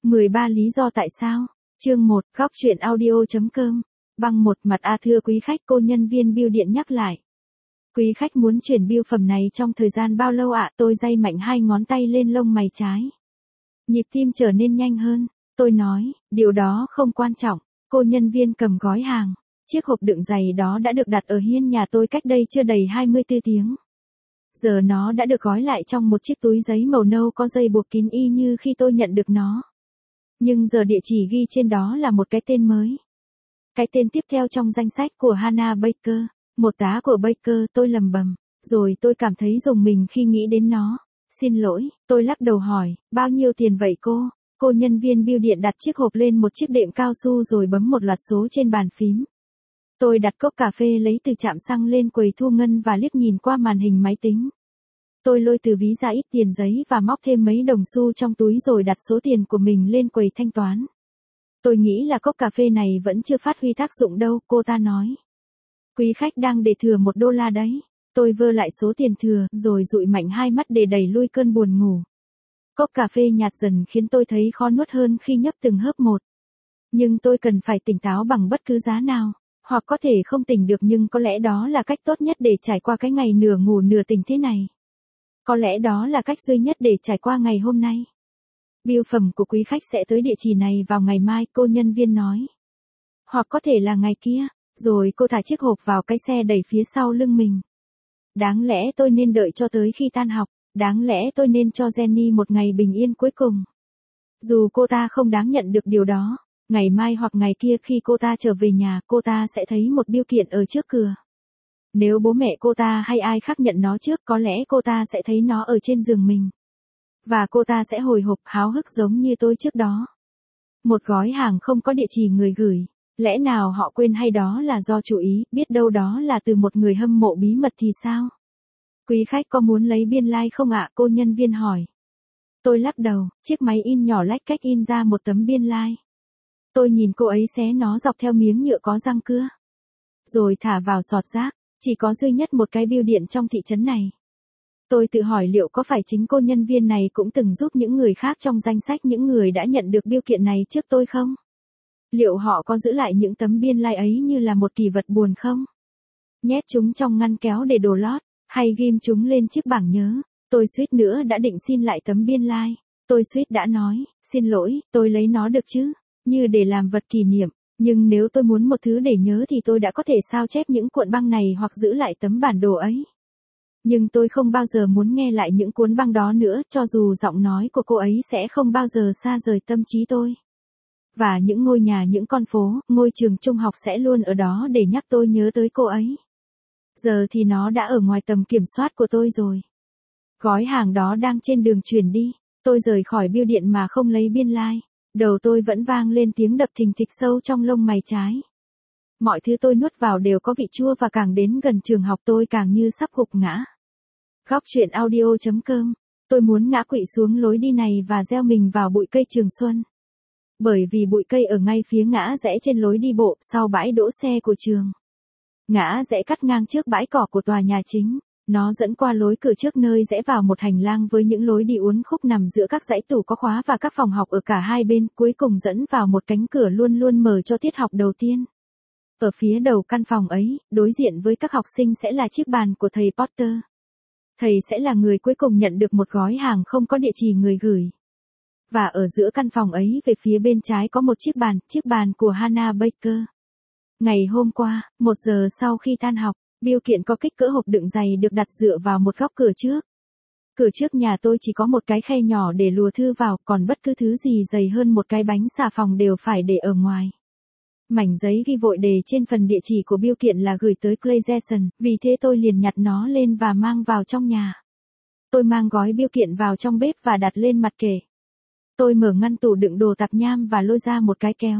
13 lý do tại sao. Chương 1, góc truyện audio.com. Băng một mặt thưa quý khách, cô nhân viên bưu điện nhắc lại. Quý khách muốn chuyển bưu phẩm này trong thời gian bao lâu ạ? Tôi day mạnh hai ngón tay lên lông mày trái. Nhịp tim trở nên nhanh hơn. Tôi nói, điều đó không quan trọng. Cô nhân viên cầm gói hàng. Chiếc hộp đựng giày đó đã được đặt ở hiên nhà tôi cách đây chưa đầy 24 tiếng. Giờ nó đã được gói lại trong một chiếc túi giấy màu nâu có dây buộc kín y như khi tôi nhận được nó. Nhưng giờ địa chỉ ghi trên đó là một cái tên mới. Cái tên tiếp theo trong danh sách của Hannah Baker, một tá của Baker, tôi lầm bầm. Rồi tôi cảm thấy rùng mình khi nghĩ đến nó. Xin lỗi, tôi lắc đầu hỏi, bao nhiêu tiền vậy cô? Cô nhân viên bưu điện đặt chiếc hộp lên một chiếc đệm cao su rồi bấm một loạt số trên bàn phím. Tôi đặt cốc cà phê lấy từ trạm xăng lên quầy thu ngân và liếc nhìn qua màn hình máy tính. Tôi lôi từ ví ra ít tiền giấy và móc thêm mấy đồng xu trong túi rồi đặt số tiền của mình lên quầy thanh toán. Tôi nghĩ là cốc cà phê này vẫn chưa phát huy tác dụng đâu, cô ta nói. Quý khách đang để thừa $1 đấy. Tôi vơ lại số tiền thừa rồi dụi mạnh hai mắt để đẩy lui cơn buồn ngủ. Cốc cà phê nhạt dần khiến tôi thấy khó nuốt hơn khi nhấp từng hớp một. Nhưng tôi cần phải tỉnh táo bằng bất cứ giá nào. Hoặc có thể không tỉnh được nhưng có lẽ đó là cách tốt nhất để trải qua cái ngày nửa ngủ nửa tỉnh thế này. Có lẽ đó là cách duy nhất để trải qua ngày hôm nay. Bưu phẩm của quý khách sẽ tới địa chỉ này vào ngày mai, cô nhân viên nói. Hoặc có thể là ngày kia. Rồi cô thả chiếc hộp vào cái xe đẩy phía sau lưng mình. Đáng lẽ tôi nên đợi cho tới khi tan học. Đáng lẽ tôi nên cho Jenny một ngày bình yên cuối cùng. Dù cô ta không đáng nhận được điều đó. Ngày mai hoặc ngày kia khi cô ta trở về nhà, cô ta sẽ thấy một bưu kiện ở trước cửa. Nếu bố mẹ cô ta hay ai khác nhận nó trước, có lẽ cô ta sẽ thấy nó ở trên giường mình. Và cô ta sẽ hồi hộp háo hức giống như tôi trước đó. Một gói hàng không có địa chỉ người gửi. Lẽ nào họ quên hay đó là do chủ ý, biết đâu đó là từ một người hâm mộ bí mật thì sao? Quý khách có muốn lấy biên lai không ạ? Cô nhân viên hỏi. Tôi lắc đầu, chiếc máy in nhỏ lách cách in ra một tấm biên lai. Tôi nhìn cô ấy xé nó dọc theo miếng nhựa có răng cưa. Rồi thả vào sọt rác, chỉ có duy nhất một cái bưu điện trong thị trấn này. Tôi tự hỏi liệu có phải chính cô nhân viên này cũng từng giúp những người khác trong danh sách những người đã nhận được bưu kiện này trước tôi không? Liệu họ có giữ lại những tấm biên lai ấy như là một kỷ vật buồn không? Nhét chúng trong ngăn kéo để đồ lót, hay ghim chúng lên chiếc bảng nhớ? Tôi suýt nữa đã định xin lại tấm biên lai. Tôi suýt đã nói, xin lỗi, tôi lấy nó được chứ? Như để làm vật kỷ niệm, nhưng nếu tôi muốn một thứ để nhớ thì tôi đã có thể sao chép những cuộn băng này hoặc giữ lại tấm bản đồ ấy. Nhưng tôi không bao giờ muốn nghe lại những cuốn băng đó nữa, cho dù giọng nói của cô ấy sẽ không bao giờ xa rời tâm trí tôi. Và những ngôi nhà, những con phố, ngôi trường trung học sẽ luôn ở đó để nhắc tôi nhớ tới cô ấy. Giờ thì nó đã ở ngoài tầm kiểm soát của tôi rồi. Gói hàng đó đang trên đường chuyển đi, tôi rời khỏi bưu điện mà không lấy biên lai. Đầu tôi vẫn vang lên tiếng đập thình thịch sâu trong lông mày trái. Mọi thứ tôi nuốt vào đều có vị chua và càng đến gần trường học tôi càng như sắp gục ngã. Góc truyện audio.com. Tôi muốn ngã quỵ xuống lối đi này và gieo mình vào bụi cây Trường Xuân. Bởi vì bụi cây ở ngay phía ngã rẽ trên lối đi bộ sau bãi đỗ xe của trường. Ngã rẽ cắt ngang trước bãi cỏ của tòa nhà chính. Nó dẫn qua lối cửa trước nơi rẽ vào một hành lang với những lối đi uốn khúc nằm giữa các dãy tủ có khóa và các phòng học ở cả hai bên, cuối cùng dẫn vào một cánh cửa luôn luôn mở cho tiết học đầu tiên. Ở phía đầu căn phòng ấy, đối diện với các học sinh sẽ là chiếc bàn của thầy Potter. Thầy sẽ là người cuối cùng nhận được một gói hàng không có địa chỉ người gửi. Và ở giữa căn phòng ấy về phía bên trái có một chiếc bàn của Hannah Baker. Ngày hôm qua, 1 giờ sau khi tan học, bưu kiện có kích cỡ hộp đựng giày được đặt dựa vào một góc cửa trước. Cửa trước nhà tôi chỉ có một cái khe nhỏ để lùa thư vào, còn bất cứ thứ gì dày hơn một cái bánh xà phòng đều phải để ở ngoài. Mảnh giấy ghi vội đề trên phần địa chỉ của bưu kiện là gửi tới Clay Jason, vì thế tôi liền nhặt nó lên và mang vào trong nhà. Tôi mang gói bưu kiện vào trong bếp và đặt lên mặt kệ. Tôi mở ngăn tủ đựng đồ tạp nham và lôi ra một cái kéo.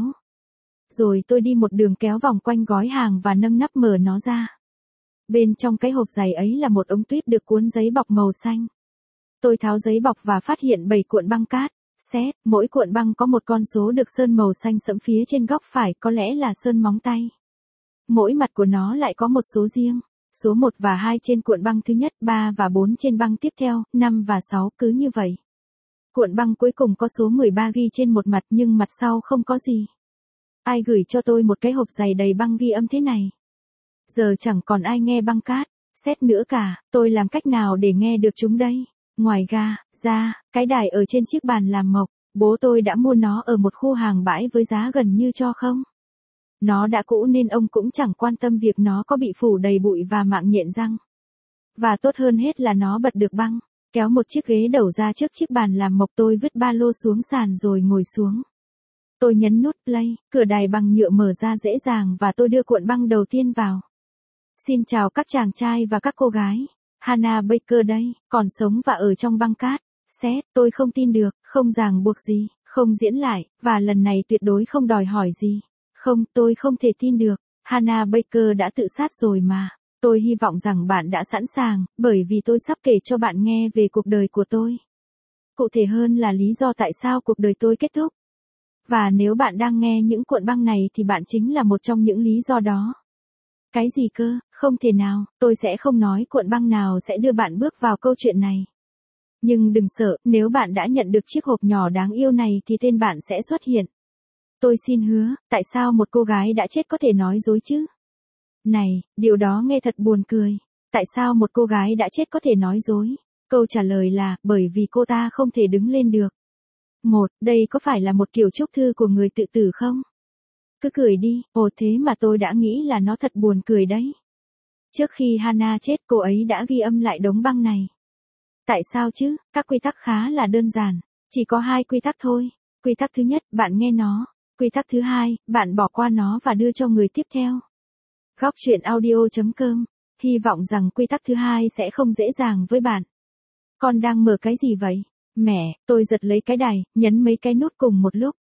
Rồi tôi đi một đường kéo vòng quanh gói hàng và nâng nắp mở nó ra. Bên trong cái hộp giày ấy là một ống tuyếp được cuốn giấy bọc màu xanh. Tôi tháo giấy bọc và phát hiện 7 cuộn băng cát, set, mỗi cuộn băng có một con số được sơn màu xanh sẫm phía trên góc phải, có lẽ là sơn móng tay. Mỗi mặt của nó lại có một số riêng, số 1 và 2 trên cuộn băng thứ nhất, 3 và 4 trên băng tiếp theo, 5 và 6 cứ như vậy. Cuộn băng cuối cùng có số 13 ghi trên một mặt nhưng mặt sau không có gì. Ai gửi cho tôi một cái hộp dày đầy băng ghi âm thế này? Giờ chẳng còn ai nghe băng cát, xét nữa cả, tôi làm cách nào để nghe được chúng đây? Ngoài ra, cái đài ở trên chiếc bàn làm mộc, bố tôi đã mua nó ở một khu hàng bãi với giá gần như cho không. Nó đã cũ nên ông cũng chẳng quan tâm việc nó có bị phủ đầy bụi và mạng nhện răng. Và tốt hơn hết là nó bật được băng. Kéo một chiếc ghế đầu ra trước chiếc bàn làm mộc, tôi vứt ba lô xuống sàn rồi ngồi xuống. Tôi nhấn nút play, cửa đài bằng nhựa mở ra dễ dàng và tôi đưa cuộn băng đầu tiên vào. Xin chào các chàng trai và các cô gái. Hannah Baker đây, còn sống và ở trong băng cát. Xét, tôi không tin được, không ràng buộc gì, không diễn lại, và lần này tuyệt đối không đòi hỏi gì. Không, tôi không thể tin được. Hannah Baker đã tự sát rồi mà. Tôi hy vọng rằng bạn đã sẵn sàng, bởi vì tôi sắp kể cho bạn nghe về cuộc đời của tôi. Cụ thể hơn là lý do tại sao cuộc đời tôi kết thúc. Và nếu bạn đang nghe những cuộn băng này thì bạn chính là một trong những lý do đó. Cái gì cơ? Không thể nào, tôi sẽ không nói cuộn băng nào sẽ đưa bạn bước vào câu chuyện này. Nhưng đừng sợ, nếu bạn đã nhận được chiếc hộp nhỏ đáng yêu này thì tên bạn sẽ xuất hiện. Tôi xin hứa, tại sao một cô gái đã chết có thể nói dối chứ? Này, điều đó nghe thật buồn cười. Tại sao một cô gái đã chết có thể nói dối? Câu trả lời là, bởi vì cô ta không thể đứng lên được. Đây có phải là một kiểu chúc thư của người tự tử không? Cứ cười đi, thế mà tôi đã nghĩ là nó thật buồn cười đấy. Trước khi Hannah chết, cô ấy đã ghi âm lại đống băng này. Tại sao chứ? Các quy tắc khá là đơn giản. Chỉ có 2 quy tắc thôi. Quy tắc thứ nhất, bạn nghe nó. Quy tắc thứ hai, bạn bỏ qua nó và đưa cho người tiếp theo. Góc truyện audio.com. Hy vọng rằng quy tắc thứ hai sẽ không dễ dàng với bạn. Con đang mở cái gì vậy? Mẹ, tôi giật lấy cái đài, nhấn mấy cái nút cùng một lúc.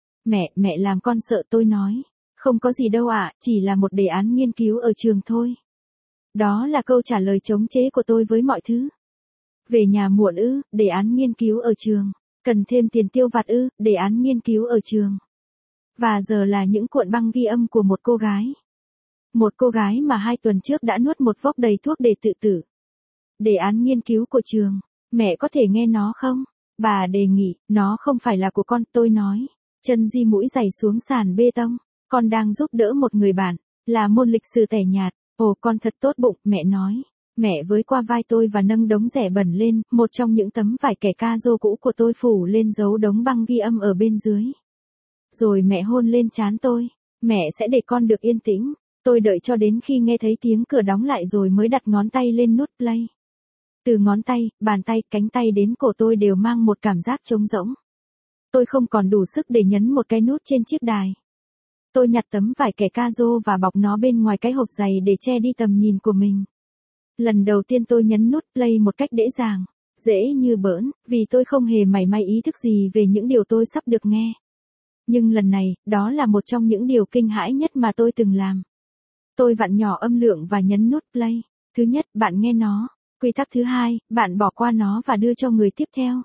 Mẹ làm con sợ, tôi nói. Không có gì đâu ạ, chỉ là một đề án nghiên cứu ở trường thôi. Đó là câu trả lời chống chế của tôi với mọi thứ. Về nhà muộn ư, đề án nghiên cứu ở trường. Cần thêm tiền tiêu vặt ư, đề án nghiên cứu ở trường. Và giờ là những cuộn băng ghi âm của một cô gái. Một cô gái mà 2 tuần trước đã nuốt một vốc đầy thuốc để tự tử. Đề án nghiên cứu của trường. Mẹ có thể nghe nó không? Bà đề nghị, nó không phải là của con, tôi nói. Chân di mũi giày xuống sàn bê tông. Con đang giúp đỡ một người bạn. Là môn lịch sử tẻ nhạt. Con thật tốt bụng, mẹ nói. Mẹ với qua vai tôi và nâng đống rẻ bẩn lên, một trong những tấm vải kẻ ca rô cũ của tôi phủ lên dấu đống băng ghi âm ở bên dưới. Rồi mẹ hôn lên trán tôi. Mẹ sẽ để con được yên tĩnh. Tôi đợi cho đến khi nghe thấy tiếng cửa đóng lại rồi mới đặt ngón tay lên nút play. Từ ngón tay, bàn tay, cánh tay đến cổ tôi đều mang một cảm giác trống rỗng. Tôi không còn đủ sức để nhấn một cái nút trên chiếc đài. Tôi nhặt tấm vải kẻ ca rô và bọc nó bên ngoài cái hộp giày để che đi tầm nhìn của mình. Lần đầu tiên tôi nhấn nút play một cách dễ dàng, dễ như bỡn, vì tôi không hề mảy may ý thức gì về những điều tôi sắp được nghe. Nhưng lần này, đó là một trong những điều kinh hãi nhất mà tôi từng làm. Tôi vặn nhỏ âm lượng và nhấn nút play. Thứ nhất, bạn nghe nó. Quy tắc thứ hai, bạn bỏ qua nó và đưa cho người tiếp theo.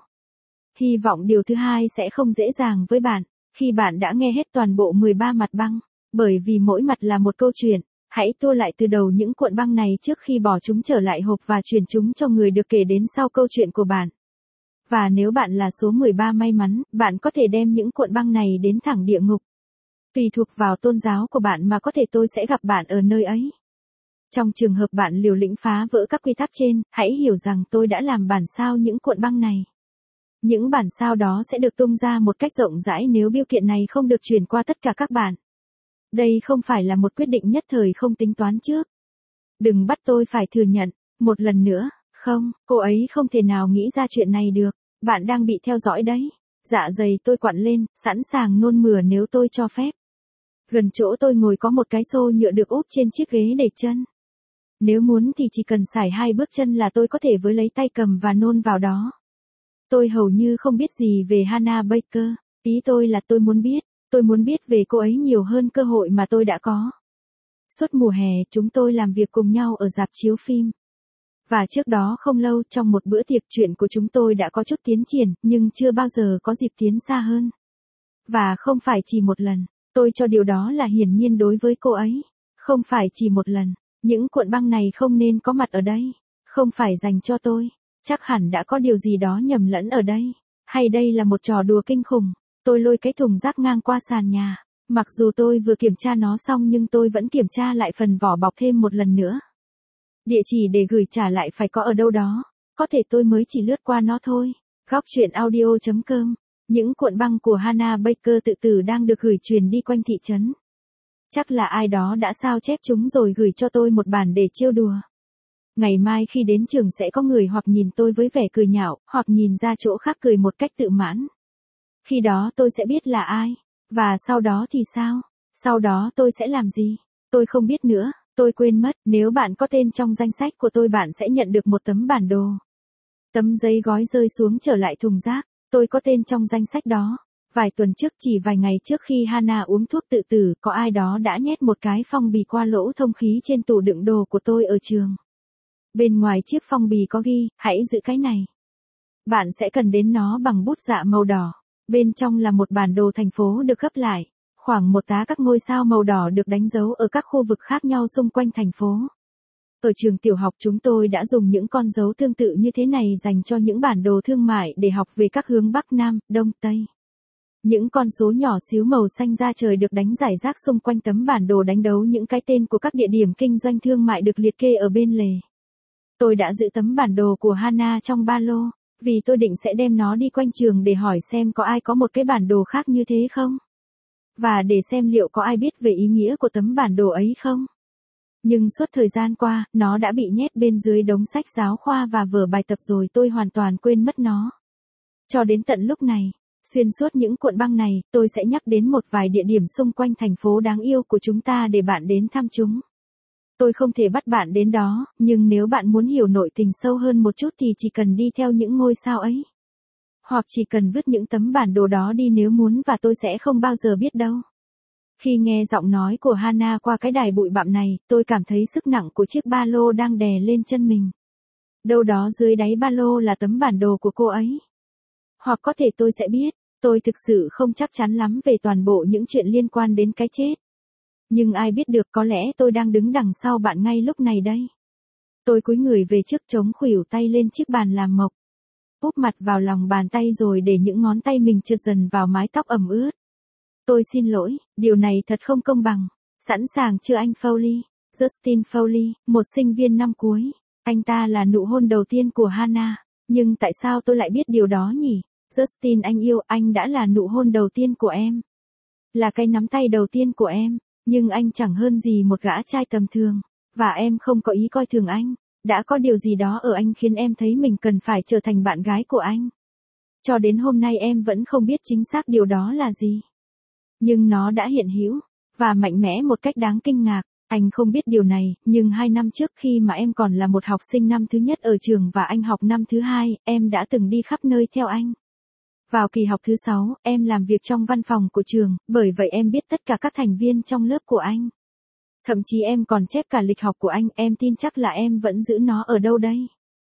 Hy vọng điều thứ hai sẽ không dễ dàng với bạn, khi bạn đã nghe hết toàn bộ 13 mặt băng. Bởi vì mỗi mặt là một câu chuyện, hãy tua lại từ đầu những cuộn băng này trước khi bỏ chúng trở lại hộp và chuyển chúng cho người được kể đến sau câu chuyện của bạn. Và nếu bạn là số 13 may mắn, bạn có thể đem những cuộn băng này đến thẳng địa ngục. Tùy thuộc vào tôn giáo của bạn mà có thể tôi sẽ gặp bạn ở nơi ấy. Trong trường hợp bạn liều lĩnh phá vỡ các quy tắc trên, hãy hiểu rằng tôi đã làm bản sao những cuộn băng này. Những bản sao đó sẽ được tung ra một cách rộng rãi nếu bưu kiện này không được chuyển qua tất cả các bạn. Đây không phải là một quyết định nhất thời không tính toán trước. Đừng bắt tôi phải thừa nhận, một lần nữa, không, cô ấy không thể nào nghĩ ra chuyện này được, bạn đang bị theo dõi đấy. Dạ dày tôi quặn lên, sẵn sàng nôn mửa nếu tôi cho phép. Gần chỗ tôi ngồi có một cái xô nhựa được úp trên chiếc ghế để chân. Nếu muốn thì chỉ cần sải 2 bước chân là tôi có thể với lấy tay cầm và nôn vào đó. Tôi hầu như không biết gì về Hannah Baker, ý tôi là tôi muốn biết về cô ấy nhiều hơn cơ hội mà tôi đã có. Suốt mùa hè chúng tôi làm việc cùng nhau ở rạp chiếu phim. Và trước đó không lâu trong một bữa tiệc chuyện của chúng tôi đã có chút tiến triển nhưng chưa bao giờ có dịp tiến xa hơn. Và không phải chỉ một lần, tôi cho điều đó là hiển nhiên đối với cô ấy. Không phải chỉ một lần, những cuộn băng này không nên có mặt ở đây. Không phải dành cho tôi. Chắc hẳn đã có điều gì đó nhầm lẫn ở đây. Hay đây là một trò đùa kinh khủng? Tôi lôi cái thùng rác ngang qua sàn nhà. Mặc dù tôi vừa kiểm tra nó xong nhưng tôi vẫn kiểm tra lại phần vỏ bọc thêm một lần nữa. Địa chỉ để gửi trả lại phải có ở đâu đó. Có thể tôi mới chỉ lướt qua nó thôi. Góc chuyện audio.com. Những cuộn băng của Hannah Baker tự tử đang được gửi truyền đi quanh thị trấn. Chắc là ai đó đã sao chép chúng rồi gửi cho tôi một bản để trêu đùa. Ngày mai khi đến trường sẽ có người hoặc nhìn tôi với vẻ cười nhạo, hoặc nhìn ra chỗ khác cười một cách tự mãn. Khi đó tôi sẽ biết là ai. Và sau đó thì sao? Sau đó tôi sẽ làm gì? Tôi không biết nữa, tôi quên mất. Nếu bạn có tên trong danh sách của tôi bạn sẽ nhận được một tấm bản đồ. Tấm giấy gói rơi xuống trở lại thùng rác. Tôi có tên trong danh sách đó. Vài tuần trước, chỉ vài ngày trước khi Hannah uống thuốc tự tử, có ai đó đã nhét một cái phong bì qua lỗ thông khí trên tủ đựng đồ của tôi ở trường. Bên ngoài chiếc phong bì có ghi, hãy giữ cái này. Bạn sẽ cần đến nó bằng bút dạ màu đỏ. Bên trong là một bản đồ thành phố được gấp lại. Khoảng một tá các ngôi sao màu đỏ được đánh dấu ở các khu vực khác nhau xung quanh thành phố. Ở trường tiểu học chúng tôi đã dùng những con dấu tương tự như thế này dành cho những bản đồ thương mại để học về các hướng Bắc Nam, Đông Tây. Những con số nhỏ xíu màu xanh da trời được đánh rải rác xung quanh tấm bản đồ đánh dấu những cái tên của các địa điểm kinh doanh thương mại được liệt kê ở bên lề. Tôi đã giữ tấm bản đồ của Hannah trong ba lô, vì tôi định sẽ đem nó đi quanh trường để hỏi xem có ai có một cái bản đồ khác như thế không. Và để xem liệu có ai biết về ý nghĩa của tấm bản đồ ấy không. Nhưng suốt thời gian qua, nó đã bị nhét bên dưới đống sách giáo khoa và vở bài tập rồi tôi hoàn toàn quên mất nó. Cho đến tận lúc này, xuyên suốt những cuộn băng này, tôi sẽ nhắc đến một vài địa điểm xung quanh thành phố đáng yêu của chúng ta để bạn đến thăm chúng. Tôi không thể bắt bạn đến đó, nhưng nếu bạn muốn hiểu nội tình sâu hơn một chút thì chỉ cần đi theo những ngôi sao ấy. Hoặc chỉ cần vứt những tấm bản đồ đó đi nếu muốn và tôi sẽ không bao giờ biết đâu. Khi nghe giọng nói của Hannah qua cái đài bụi bặm này, tôi cảm thấy sức nặng của chiếc ba lô đang đè lên chân mình. Đâu đó dưới đáy ba lô là tấm bản đồ của cô ấy. Hoặc có thể tôi sẽ biết, tôi thực sự không chắc chắn lắm về toàn bộ những chuyện liên quan đến cái chết. Nhưng ai biết được, có lẽ tôi đang đứng đằng sau bạn ngay lúc này đây. Tôi cúi người về trước chống khuỷu tay lên chiếc bàn làm mộc. Úp mặt vào lòng bàn tay rồi để những ngón tay mình trượt dần vào mái tóc ẩm ướt. Tôi xin lỗi, điều này thật không công bằng. Sẵn sàng chưa anh Foley? Justin Foley, một sinh viên năm cuối. Anh ta là nụ hôn đầu tiên của Hannah. Nhưng tại sao tôi lại biết điều đó nhỉ? Justin anh yêu, anh đã là nụ hôn đầu tiên của em. Là cái nắm tay đầu tiên của em. Nhưng anh chẳng hơn gì một gã trai tầm thường. Và em không có ý coi thường anh. Đã có điều gì đó ở anh khiến em thấy mình cần phải trở thành bạn gái của anh. Cho đến hôm nay em vẫn không biết chính xác điều đó là gì. Nhưng nó đã hiện hữu, và mạnh mẽ một cách đáng kinh ngạc. Anh không biết điều này, nhưng 2 năm trước khi mà em còn là một học sinh năm thứ nhất ở trường và anh học năm thứ 2, em đã từng đi khắp nơi theo anh. Vào kỳ học thứ 6, em làm việc trong văn phòng của trường, bởi vậy em biết tất cả các thành viên trong lớp của anh. Thậm chí em còn chép cả lịch học của anh, em tin chắc là em vẫn giữ nó ở đâu đây.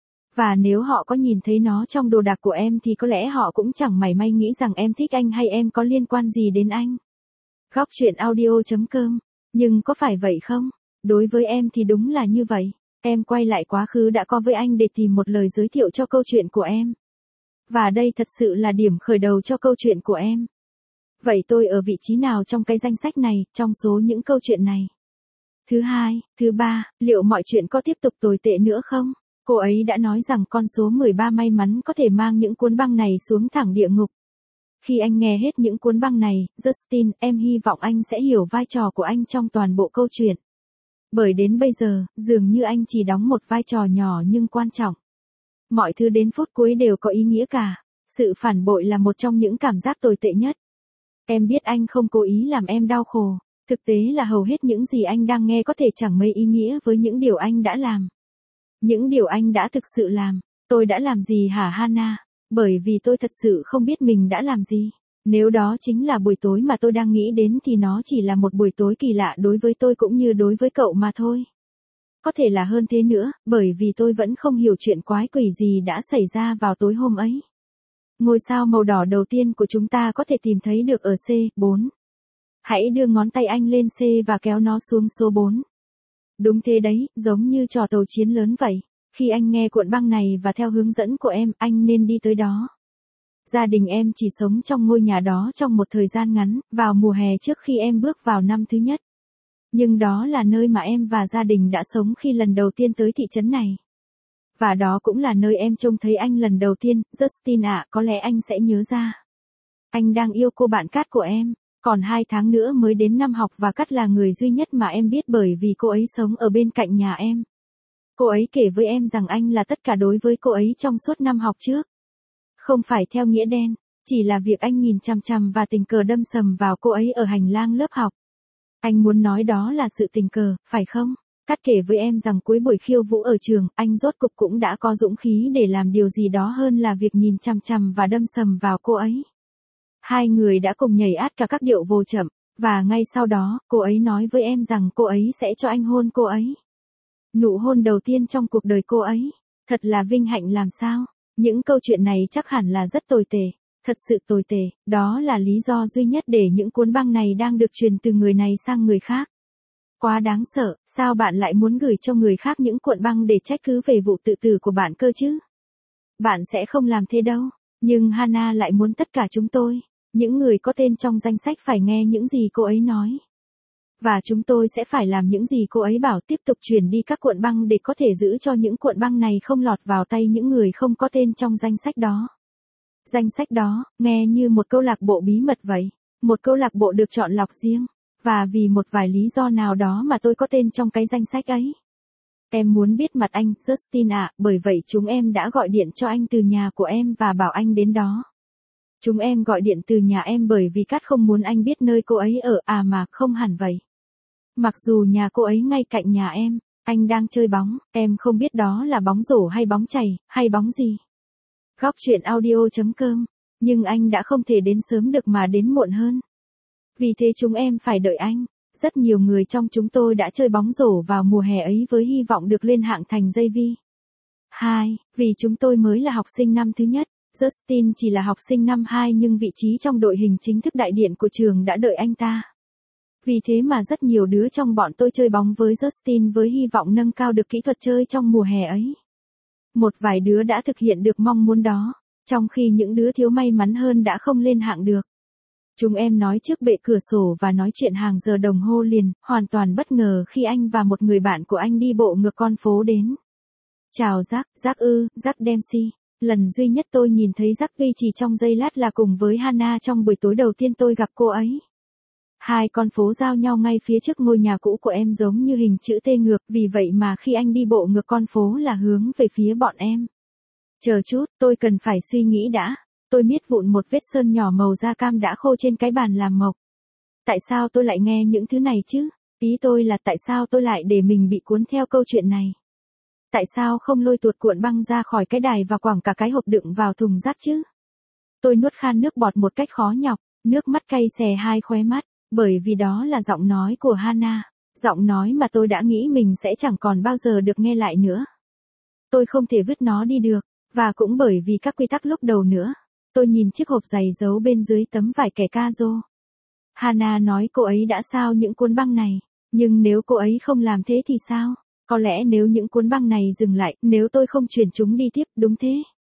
Và nếu họ có nhìn thấy nó trong đồ đạc của em thì có lẽ họ cũng chẳng mảy may nghĩ rằng em thích anh hay em có liên quan gì đến anh. Góc chuyện audio.com. Nhưng có phải vậy không? Đối với em thì đúng là như vậy. Em quay lại quá khứ đã có với anh để tìm một lời giới thiệu cho câu chuyện của em. Và đây thật sự là điểm khởi đầu cho câu chuyện của em. Vậy tôi ở vị trí nào trong cái danh sách này, trong số những câu chuyện này? Thứ hai, thứ ba, liệu mọi chuyện có tiếp tục tồi tệ nữa không? Cô ấy đã nói rằng con số 13 may mắn có thể mang những cuốn băng này xuống thẳng địa ngục. Khi anh nghe hết những cuốn băng này, Justin, em hy vọng anh sẽ hiểu vai trò của anh trong toàn bộ câu chuyện. Bởi đến bây giờ, dường như anh chỉ đóng một vai trò nhỏ nhưng quan trọng. Mọi thứ đến phút cuối đều có ý nghĩa cả. Sự phản bội là một trong những cảm giác tồi tệ nhất. Em biết anh không cố ý làm em đau khổ. Thực tế là hầu hết những gì anh đang nghe có thể chẳng mấy ý nghĩa với những điều anh đã làm. Những điều anh đã thực sự làm. Tôi đã làm gì hả Hannah? Bởi vì tôi thật sự không biết mình đã làm gì. Nếu đó chính là buổi tối mà tôi đang nghĩ đến thì nó chỉ là một buổi tối kỳ lạ đối với tôi cũng như đối với cậu mà thôi. Có thể là hơn thế nữa, bởi vì tôi vẫn không hiểu chuyện quái quỷ gì đã xảy ra vào tối hôm ấy. Ngôi sao màu đỏ đầu tiên của chúng ta có thể tìm thấy được ở C4. Hãy đưa ngón tay anh lên C và kéo nó xuống số 4. Đúng thế đấy, giống như trò tàu chiến lớn vậy. Khi anh nghe cuộn băng này và theo hướng dẫn của em, anh nên đi tới đó. Gia đình em chỉ sống trong ngôi nhà đó trong một thời gian ngắn, vào mùa hè trước khi em bước vào năm thứ nhất. Nhưng đó là nơi mà em và gia đình đã sống khi lần đầu tiên tới thị trấn này. Và đó cũng là nơi em trông thấy anh lần đầu tiên, Justin ạ, có lẽ anh sẽ nhớ ra. Anh đang yêu cô bạn Cát của em, còn 2 tháng nữa mới đến năm học và Cát là người duy nhất mà em biết bởi vì cô ấy sống ở bên cạnh nhà em. Cô ấy kể với em rằng anh là tất cả đối với cô ấy trong suốt năm học trước. Không phải theo nghĩa đen, chỉ là việc anh nhìn chằm chằm và tình cờ đâm sầm vào cô ấy ở hành lang lớp học. Anh muốn nói đó là sự tình cờ, phải không? Cát kể với em rằng cuối buổi khiêu vũ ở trường, anh rốt cục cũng đã có dũng khí để làm điều gì đó hơn là việc nhìn chằm chằm và đâm sầm vào cô ấy. Hai người đã cùng nhảy át cả các điệu vô chậm, và ngay sau đó, cô ấy nói với em rằng cô ấy sẽ cho anh hôn cô ấy. Nụ hôn đầu tiên trong cuộc đời cô ấy. Thật là vinh hạnh làm sao? Những câu chuyện này chắc hẳn là rất tồi tệ. Thật sự tồi tệ, đó là lý do duy nhất để những cuốn băng này đang được truyền từ người này sang người khác. Quá đáng sợ, sao bạn lại muốn gửi cho người khác những cuộn băng để trách cứ về vụ tự tử của bạn cơ chứ? Bạn sẽ không làm thế đâu, nhưng Hannah lại muốn tất cả chúng tôi, những người có tên trong danh sách phải nghe những gì cô ấy nói. Và chúng tôi sẽ phải làm những gì cô ấy bảo, tiếp tục truyền đi các cuộn băng để có thể giữ cho những cuộn băng này không lọt vào tay những người không có tên trong danh sách đó. Danh sách đó, nghe như một câu lạc bộ bí mật vậy. Một câu lạc bộ được chọn lọc riêng. Và vì một vài lý do nào đó mà tôi có tên trong cái danh sách ấy. Em muốn biết mặt anh, Justin ạ, bởi vậy chúng em đã gọi điện cho anh từ nhà của em và bảo anh đến đó. Chúng em gọi điện từ nhà em bởi vì Cát không muốn anh biết nơi cô ấy ở, mà không hẳn vậy. Mặc dù nhà cô ấy ngay cạnh nhà em, anh đang chơi bóng, em không biết đó là bóng rổ hay bóng chày, hay bóng gì. Góc truyện audio.com, nhưng anh đã không thể đến sớm được mà đến muộn hơn. Vì thế chúng em phải đợi anh. Rất nhiều người trong chúng tôi đã chơi bóng rổ vào mùa hè ấy với hy vọng được lên hạng thành JV. 2. Vì chúng tôi mới là học sinh năm thứ nhất, Justin chỉ là học sinh năm 2 nhưng vị trí trong đội hình chính thức đại điện của trường đã đợi anh ta. Vì thế mà rất nhiều đứa trong bọn tôi chơi bóng với Justin với hy vọng nâng cao được kỹ thuật chơi trong mùa hè ấy. Một vài đứa đã thực hiện được mong muốn đó, trong khi những đứa thiếu may mắn hơn đã không lên hạng được. Chúng em nói trước bệ cửa sổ và nói chuyện hàng giờ đồng hồ liền, hoàn toàn bất ngờ khi anh và một người bạn của anh đi bộ ngược con phố đến. Chào Jack Dempsey. Lần duy nhất tôi nhìn thấy Jack chỉ trong giây lát là cùng với Hannah trong buổi tối đầu tiên tôi gặp cô ấy. Hai con phố giao nhau ngay phía trước ngôi nhà cũ của em giống như hình chữ T ngược, vì vậy mà khi anh đi bộ ngược con phố là hướng về phía bọn em. Chờ chút, tôi cần phải suy nghĩ đã. Tôi miết vụn một vết sơn nhỏ màu da cam đã khô trên cái bàn làm mộc. Tại sao tôi lại nghe những thứ này chứ? Ý tôi là tại sao tôi lại để mình bị cuốn theo câu chuyện này? Tại sao không lôi tuột cuộn băng ra khỏi cái đài và quẳng cả cái hộp đựng vào thùng rác chứ? Tôi nuốt khan nước bọt một cách khó nhọc, nước mắt cay xè hai khóe mắt, bởi vì đó là giọng nói của Hannah, giọng nói mà tôi đã nghĩ mình sẽ chẳng còn bao giờ được nghe lại nữa. Tôi không thể vứt nó đi được, và cũng bởi vì các quy tắc lúc đầu nữa. Tôi nhìn chiếc hộp giày giấu bên dưới tấm vải kẻ ca rô. Hannah nói cô ấy đã sao những cuốn băng này, nhưng nếu cô ấy không làm thế thì sao? Có lẽ nếu những cuốn băng này dừng lại, nếu tôi không chuyển chúng đi tiếp, đúng thế.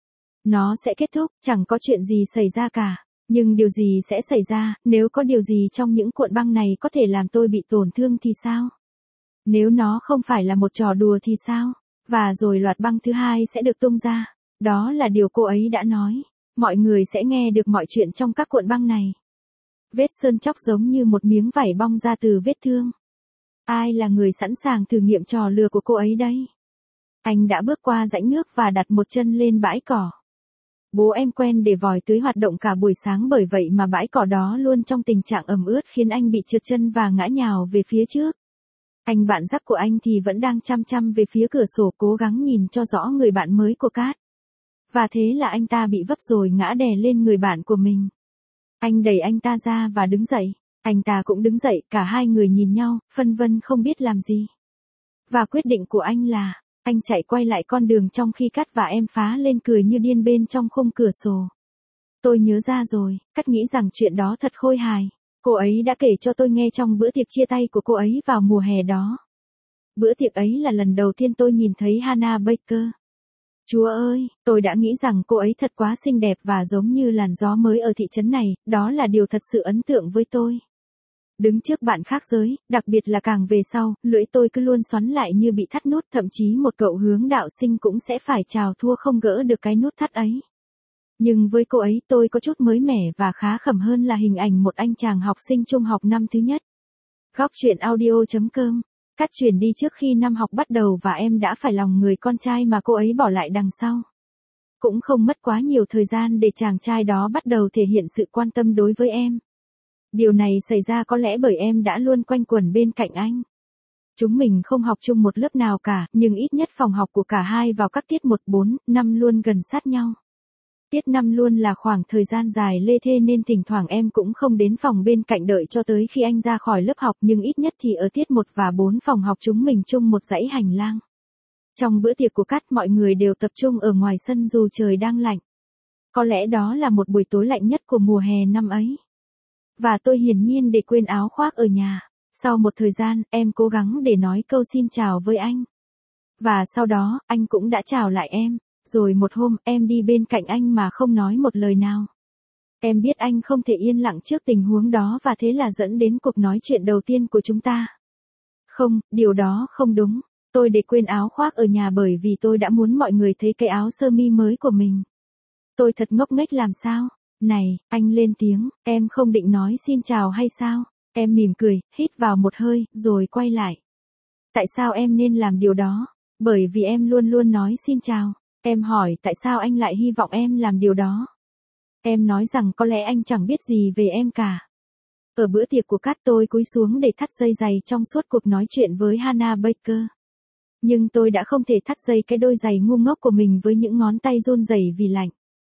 Nó sẽ kết thúc, chẳng có chuyện gì xảy ra cả. Nhưng điều gì sẽ xảy ra, nếu có điều gì trong những cuộn băng này có thể làm tôi bị tổn thương thì sao? Nếu nó không phải là một trò đùa thì sao? Và rồi loạt băng thứ hai sẽ được tung ra. Đó là điều cô ấy đã nói. Mọi người sẽ nghe được mọi chuyện trong các cuộn băng này. Vết sơn chóc giống như một miếng vải bong ra từ vết thương. Ai là người sẵn sàng thử nghiệm trò lừa của cô ấy đây? Anh đã bước qua rãnh nước và đặt một chân lên bãi cỏ. Bố em quen để vòi tưới hoạt động cả buổi sáng, bởi vậy mà bãi cỏ đó luôn trong tình trạng ẩm ướt khiến anh bị trượt chân và ngã nhào về phía trước. Anh bạn Jack của anh thì vẫn đang chăm chăm về phía cửa sổ cố gắng nhìn cho rõ người bạn mới của Cát. Và thế là anh ta bị vấp rồi ngã đè lên người bạn của mình. Anh đẩy anh ta ra và đứng dậy. Anh ta cũng đứng dậy, cả hai người nhìn nhau, phân vân không biết làm gì. Và quyết định của anh là, anh chạy quay lại con đường trong khi Cát và em phá lên cười như điên bên trong khung cửa sổ. Tôi nhớ ra rồi, Cát nghĩ rằng chuyện đó thật khôi hài. Cô ấy đã kể cho tôi nghe trong bữa tiệc chia tay của cô ấy vào mùa hè đó. Bữa tiệc ấy là lần đầu tiên tôi nhìn thấy Hannah Baker. Chúa ơi, tôi đã nghĩ rằng cô ấy thật quá xinh đẹp và giống như làn gió mới ở thị trấn này, đó là điều thật sự ấn tượng với tôi. Đứng trước bạn khác giới, đặc biệt là càng về sau, lưỡi tôi cứ luôn xoắn lại như bị thắt nút, thậm chí một cậu hướng đạo sinh cũng sẽ phải chào thua không gỡ được cái nút thắt ấy. Nhưng với cô ấy tôi có chút mới mẻ và khá khẩm hơn là hình ảnh một anh chàng học sinh trung học năm thứ nhất. Góc truyện audio.com. Cắt chuyển đi trước khi năm học bắt đầu và em đã phải lòng người con trai mà cô ấy bỏ lại đằng sau. Cũng không mất quá nhiều thời gian để chàng trai đó bắt đầu thể hiện sự quan tâm đối với em. Điều này xảy ra có lẽ bởi em đã luôn quanh quẩn bên cạnh anh. Chúng mình không học chung một lớp nào cả, nhưng ít nhất phòng học của cả hai vào các tiết 1, 4, 5 luôn gần sát nhau. Tiết 5 luôn là khoảng thời gian dài lê thê nên thỉnh thoảng em cũng không đến phòng bên cạnh đợi cho tới khi anh ra khỏi lớp học, nhưng ít nhất thì ở tiết 1 và 4 phòng học chúng mình chung một dãy hành lang. Trong bữa tiệc của Cát mọi người đều tập trung ở ngoài sân dù trời đang lạnh. Có lẽ đó là một buổi tối lạnh nhất của mùa hè năm ấy. Và tôi hiển nhiên để quên áo khoác ở nhà. Sau một thời gian, em cố gắng để nói câu xin chào với anh. Và sau đó, anh cũng đã chào lại em. Rồi một hôm, em đi bên cạnh anh mà không nói một lời nào. Em biết anh không thể yên lặng trước tình huống đó và thế là dẫn đến cuộc nói chuyện đầu tiên của chúng ta. Không, điều đó không đúng. Tôi để quên áo khoác ở nhà bởi vì tôi đã muốn mọi người thấy cái áo sơ mi mới của mình. Tôi thật ngốc nghếch làm sao? Này, anh lên tiếng, em không định nói xin chào hay sao? Em mỉm cười, hít vào một hơi, rồi quay lại. Tại sao em nên làm điều đó? Bởi vì em luôn luôn nói xin chào. Em hỏi tại sao anh lại hy vọng em làm điều đó? Em nói rằng có lẽ anh chẳng biết gì về em cả. Ở bữa tiệc của Cát tôi cúi xuống để thắt dây giày trong suốt cuộc nói chuyện với Hannah Baker. Nhưng tôi đã không thể thắt dây cái đôi giày ngu ngốc của mình với những ngón tay run rẩy vì lạnh.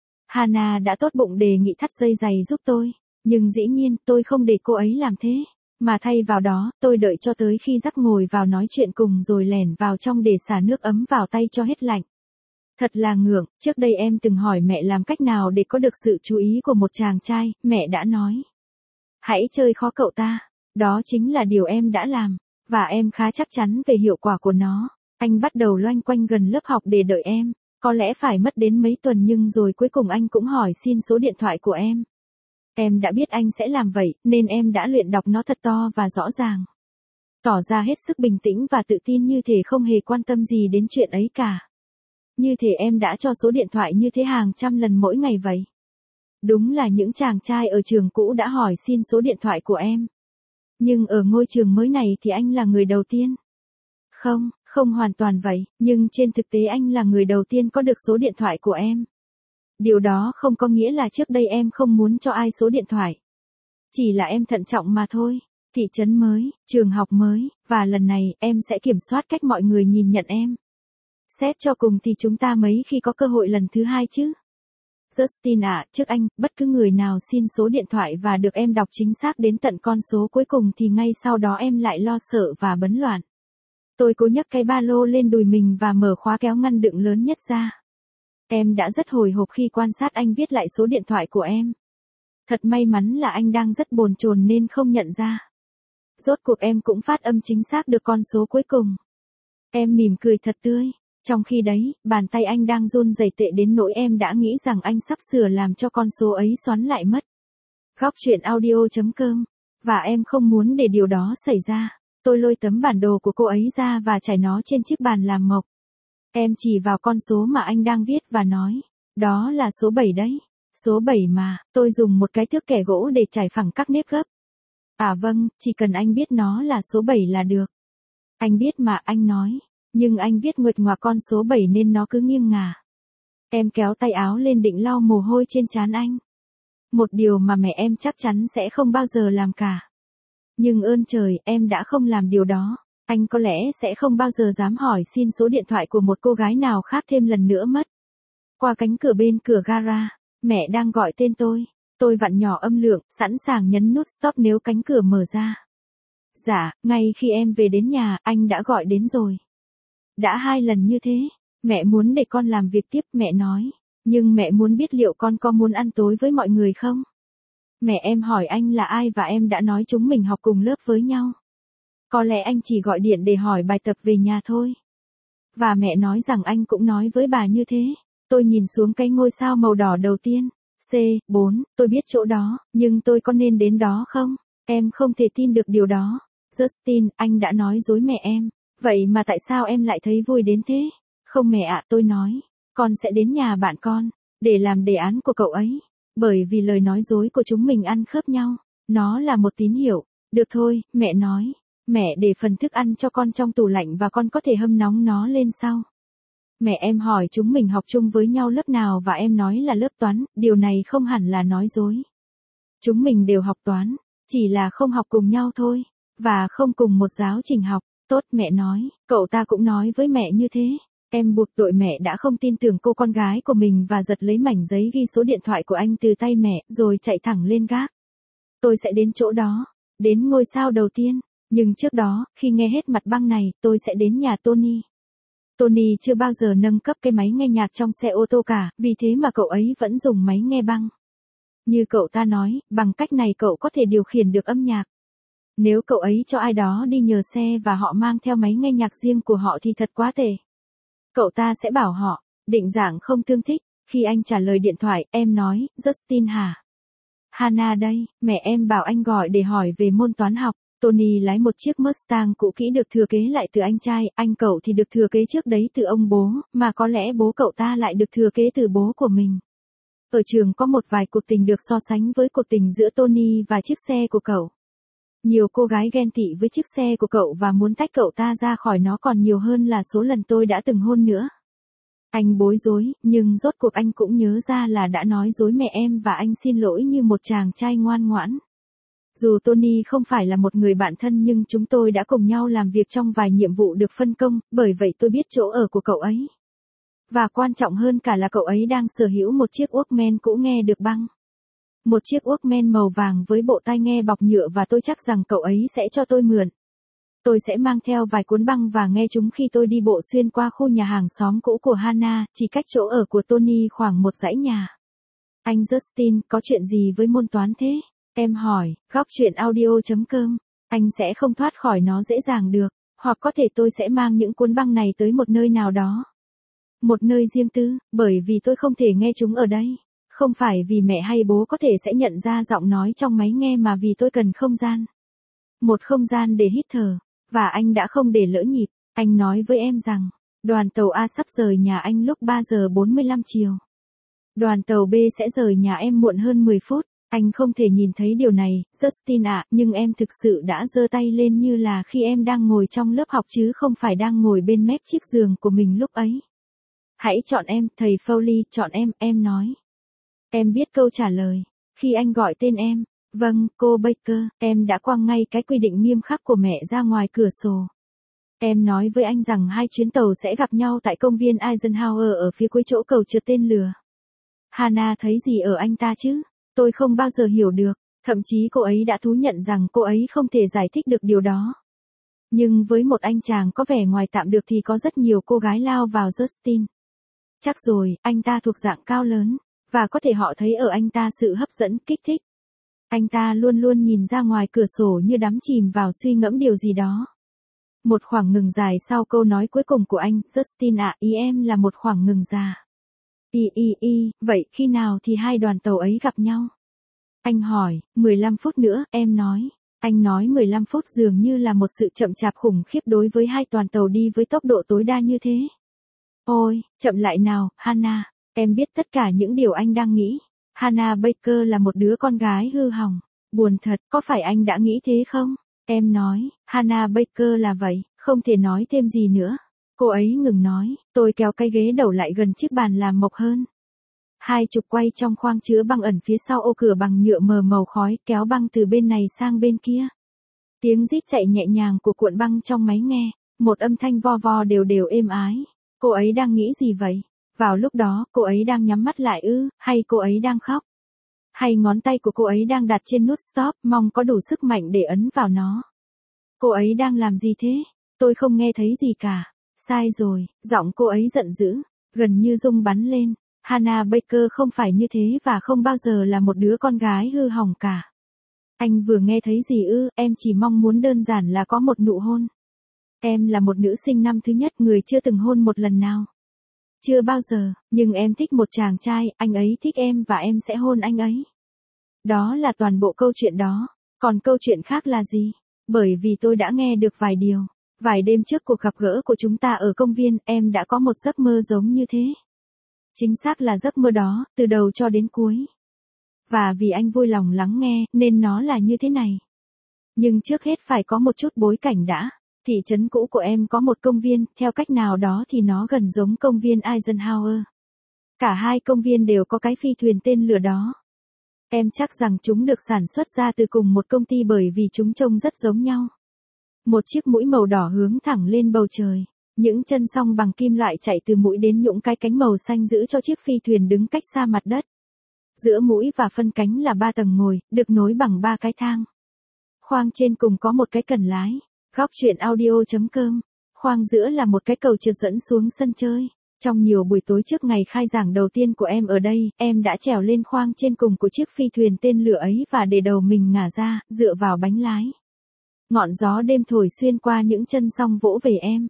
Hannah đã tốt bụng đề nghị thắt dây giày giúp tôi. Nhưng dĩ nhiên tôi không để cô ấy làm thế. Mà thay vào đó, tôi đợi cho tới khi Jack ngồi vào nói chuyện cùng rồi lẻn vào trong để xả nước ấm vào tay cho hết lạnh. Thật là ngượng, trước đây em từng hỏi mẹ làm cách nào để có được sự chú ý của một chàng trai, mẹ đã nói. Hãy chơi khó cậu ta. Đó chính là điều em đã làm. Và em khá chắc chắn về hiệu quả của nó. Anh bắt đầu loanh quanh gần lớp học để đợi em. Có lẽ phải mất đến mấy tuần nhưng rồi cuối cùng anh cũng hỏi xin số điện thoại của em. Em đã biết anh sẽ làm vậy, nên em đã luyện đọc nó thật to và rõ ràng. Tỏ ra hết sức bình tĩnh và tự tin như thể không hề quan tâm gì đến chuyện ấy cả. Như thể em đã cho số điện thoại như thế hàng trăm lần mỗi ngày vậy. Đúng là những chàng trai ở trường cũ đã hỏi xin số điện thoại của em. Nhưng ở ngôi trường mới này thì anh là người đầu tiên. Không, không hoàn toàn vậy, nhưng trên thực tế anh là người đầu tiên có được số điện thoại của em. Điều đó không có nghĩa là trước đây em không muốn cho ai số điện thoại. Chỉ là em thận trọng mà thôi. Thị trấn mới, trường học mới, và lần này em sẽ kiểm soát cách mọi người nhìn nhận em. Xét cho cùng thì chúng ta mấy khi có cơ hội lần thứ hai chứ. Justin ạ, trước anh, bất cứ người nào xin số điện thoại và được em đọc chính xác đến tận con số cuối cùng thì ngay sau đó em lại lo sợ và bấn loạn. Tôi cố nhấc cái ba lô lên đùi mình và mở khóa kéo ngăn đựng lớn nhất ra. Em đã rất hồi hộp khi quan sát anh viết lại số điện thoại của em. Thật may mắn là anh đang rất bồn chồn nên không nhận ra. Rốt cuộc em cũng phát âm chính xác được con số cuối cùng. Em mỉm cười thật tươi. Trong khi đấy, bàn tay anh đang run rẩy tệ đến nỗi em đã nghĩ rằng anh sắp sửa làm cho con số ấy xoắn lại mất. Góc truyện audio.com. Và em không muốn để điều đó xảy ra. Tôi lôi tấm bản đồ của cô ấy ra và trải nó trên chiếc bàn làm mộc. Em chỉ vào con số mà anh đang viết và nói. Đó là số 7 đấy. Số 7 mà, tôi dùng một cái thước kẻ gỗ để trải phẳng các nếp gấp. À vâng, chỉ cần anh biết nó là số 7 là được. Anh biết mà, anh nói. Nhưng anh viết nguệch ngoạc con số 7 nên nó cứ nghiêng ngả. Em kéo tay áo lên định lau mồ hôi trên trán anh. Một điều mà mẹ em chắc chắn sẽ không bao giờ làm cả. Nhưng ơn trời, em đã không làm điều đó. Anh có lẽ sẽ không bao giờ dám hỏi xin số điện thoại của một cô gái nào khác thêm lần nữa mất. Qua cánh cửa bên cửa gara, mẹ đang gọi tên tôi. Tôi vặn nhỏ âm lượng, sẵn sàng nhấn nút stop nếu cánh cửa mở ra. Dạ, ngay khi em về đến nhà, anh đã gọi đến rồi. Đã 2 lần như thế. Mẹ muốn để con làm việc tiếp, mẹ nói. Nhưng mẹ muốn biết liệu con có muốn ăn tối với mọi người không? Mẹ em hỏi anh là ai và em đã nói chúng mình học cùng lớp với nhau. Có lẽ anh chỉ gọi điện để hỏi bài tập về nhà thôi. Và mẹ nói rằng anh cũng nói với bà như thế. Tôi nhìn xuống cái ngôi sao màu đỏ đầu tiên. C4, tôi biết chỗ đó, nhưng tôi có nên đến đó không? Em không thể tin được điều đó. Justin, anh đã nói dối mẹ em. Vậy mà tại sao em lại thấy vui đến thế? Không mẹ ạ, tôi nói. Con sẽ đến nhà bạn con, để làm đề án của cậu ấy. Bởi vì lời nói dối của chúng mình ăn khớp nhau. Nó là một tín hiệu. Được thôi, mẹ nói. Mẹ để phần thức ăn cho con trong tủ lạnh và con có thể hâm nóng nó lên sau. Mẹ em hỏi chúng mình học chung với nhau lớp nào và em nói là lớp toán, điều này không hẳn là nói dối. Chúng mình đều học toán, chỉ là không học cùng nhau thôi, và không cùng một giáo trình học. Tốt, mẹ nói, cậu ta cũng nói với mẹ như thế. Em buộc tội mẹ đã không tin tưởng cô con gái của mình và giật lấy mảnh giấy ghi số điện thoại của anh từ tay mẹ, rồi chạy thẳng lên gác. Tôi sẽ đến chỗ đó, đến ngôi sao đầu tiên, nhưng trước đó, khi nghe hết mặt băng này, tôi sẽ đến nhà Tony. Tony chưa bao giờ nâng cấp cái máy nghe nhạc trong xe ô tô cả, vì thế mà cậu ấy vẫn dùng máy nghe băng. Như cậu ta nói, bằng cách này cậu có thể điều khiển được âm nhạc. Nếu cậu ấy cho ai đó đi nhờ xe và họ mang theo máy nghe nhạc riêng của họ thì thật quá tệ. Cậu ta sẽ bảo họ, định dạng không tương thích. Khi anh trả lời điện thoại, em nói, Justin hả? Hannah đây, mẹ em bảo anh gọi để hỏi về môn toán học. Tony lái một chiếc Mustang cũ kỹ được thừa kế lại từ anh trai, anh cậu thì được thừa kế trước đấy từ ông bố, mà có lẽ bố cậu ta lại được thừa kế từ bố của mình. Ở trường có một vài cuộc tình được so sánh với cuộc tình giữa Tony và chiếc xe của cậu. Nhiều cô gái ghen tị với chiếc xe của cậu và muốn tách cậu ta ra khỏi nó còn nhiều hơn là số lần tôi đã từng hôn nữa. Anh bối rối, nhưng rốt cuộc anh cũng nhớ ra là đã nói dối mẹ em và anh xin lỗi như một chàng trai ngoan ngoãn. Dù Tony không phải là một người bạn thân nhưng chúng tôi đã cùng nhau làm việc trong vài nhiệm vụ được phân công, bởi vậy tôi biết chỗ ở của cậu ấy. Và quan trọng hơn cả là cậu ấy đang sở hữu một chiếc Walkman cũ nghe được băng. Một chiếc Walkman màu vàng với bộ tai nghe bọc nhựa và tôi chắc rằng cậu ấy sẽ cho tôi mượn. Tôi sẽ mang theo vài cuốn băng và nghe chúng khi tôi đi bộ xuyên qua khu nhà hàng xóm cũ của Hannah, chỉ cách chỗ ở của Tony khoảng một dãy nhà. Anh Justin, có chuyện gì với môn toán thế? Em hỏi, góc chuyện audio.com. Anh sẽ không thoát khỏi nó dễ dàng được, hoặc có thể tôi sẽ mang những cuốn băng này tới một nơi nào đó. Một nơi riêng tư, bởi vì tôi không thể nghe chúng ở đây. Không phải vì mẹ hay bố có thể sẽ nhận ra giọng nói trong máy nghe mà vì tôi cần không gian. Một không gian để hít thở. Và anh đã không để lỡ nhịp. Anh nói với em rằng, đoàn tàu A sắp rời nhà anh lúc 3 giờ 45 chiều. Đoàn tàu B sẽ rời nhà em muộn hơn 10 phút. Anh không thể nhìn thấy điều này, Justin ạ, nhưng em thực sự đã giơ tay lên như là khi em đang ngồi trong lớp học chứ không phải đang ngồi bên mép chiếc giường của mình lúc ấy. Hãy chọn em, thầy Foley, chọn em nói. Em biết câu trả lời. Khi anh gọi tên em, vâng, cô Baker, em đã quăng ngay cái quy định nghiêm khắc của mẹ ra ngoài cửa sổ. Em nói với anh rằng hai chuyến tàu sẽ gặp nhau tại công viên Eisenhower ở phía cuối chỗ cầu trượt tên lửa. Hannah thấy gì ở anh ta chứ? Tôi không bao giờ hiểu được, thậm chí cô ấy đã thú nhận rằng cô ấy không thể giải thích được điều đó. Nhưng với một anh chàng có vẻ ngoài tạm được thì có rất nhiều cô gái lao vào Justin. Chắc rồi, anh ta thuộc dạng cao lớn, và có thể họ thấy ở anh ta sự hấp dẫn, kích thích. Anh ta luôn luôn nhìn ra ngoài cửa sổ như đắm chìm vào suy ngẫm điều gì đó. Một khoảng ngừng dài sau câu nói cuối cùng của anh, Justin ạ, ý em là một khoảng ngừng già. Vậy khi nào thì hai đoàn tàu ấy gặp nhau? Anh hỏi, 15 phút nữa, em nói. Anh nói 15 phút dường như là một sự chậm chạp khủng khiếp đối với hai đoàn tàu đi với tốc độ tối đa như thế. Ôi, chậm lại nào, Hannah, em biết tất cả những điều anh đang nghĩ. Hannah Baker là một đứa con gái hư hỏng. Buồn thật, có phải anh đã nghĩ thế không? Em nói, Hannah Baker là vậy, không thể nói thêm gì nữa. Cô ấy ngừng nói, tôi kéo cái ghế đầu lại gần chiếc bàn làm mộc hơn. Hai chục quay trong khoang chứa băng ẩn phía sau ô cửa bằng nhựa mờ màu khói, kéo băng từ bên này sang bên kia. Tiếng rít chạy nhẹ nhàng của cuộn băng trong máy nghe, một âm thanh vo vo đều đều êm ái. Cô ấy đang nghĩ gì vậy? Vào lúc đó, cô ấy đang nhắm mắt lại hay cô ấy đang khóc? Hay ngón tay của cô ấy đang đặt trên nút stop, mong có đủ sức mạnh để ấn vào nó? Cô ấy đang làm gì thế? Tôi không nghe thấy gì cả. Sai rồi, giọng cô ấy giận dữ, gần như rung bắn lên. Hannah Baker không phải như thế và không bao giờ là một đứa con gái hư hỏng cả. Anh vừa nghe thấy gì em chỉ mong muốn đơn giản là có một nụ hôn. Em là một nữ sinh năm thứ nhất, người chưa từng hôn một lần nào. Chưa bao giờ, nhưng em thích một chàng trai, anh ấy thích em và em sẽ hôn anh ấy. Đó là toàn bộ câu chuyện đó. Còn câu chuyện khác là gì? Bởi vì tôi đã nghe được vài điều. Vài đêm trước cuộc gặp gỡ của chúng ta ở công viên, em đã có một giấc mơ giống như thế. Chính xác là giấc mơ đó, từ đầu cho đến cuối. Và vì anh vui lòng lắng nghe, nên nó là như thế này. Nhưng trước hết phải có một chút bối cảnh đã. Thị trấn cũ của em có một công viên, theo cách nào đó thì nó gần giống công viên Eisenhower. Cả hai công viên đều có cái phi thuyền tên lửa đó. Em chắc rằng chúng được sản xuất ra từ cùng một công ty bởi vì chúng trông rất giống nhau. Một chiếc mũi màu đỏ hướng thẳng lên bầu trời. Những chân song bằng kim loại chạy từ mũi đến những cái cánh màu xanh giữ cho chiếc phi thuyền đứng cách xa mặt đất. Giữa mũi và phân cánh là 3 tầng ngồi, được nối bằng 3 cái thang. Khoang trên cùng có một cái cần lái. Góc chuyện audio.com. Khoang giữa là một cái cầu trượt dẫn xuống sân chơi. Trong nhiều buổi tối trước ngày khai giảng đầu tiên của em ở đây, em đã trèo lên khoang trên cùng của chiếc phi thuyền tên lửa ấy và để đầu mình ngả ra, dựa vào bánh lái. Ngọn gió đêm thổi xuyên qua những chân song vỗ về em.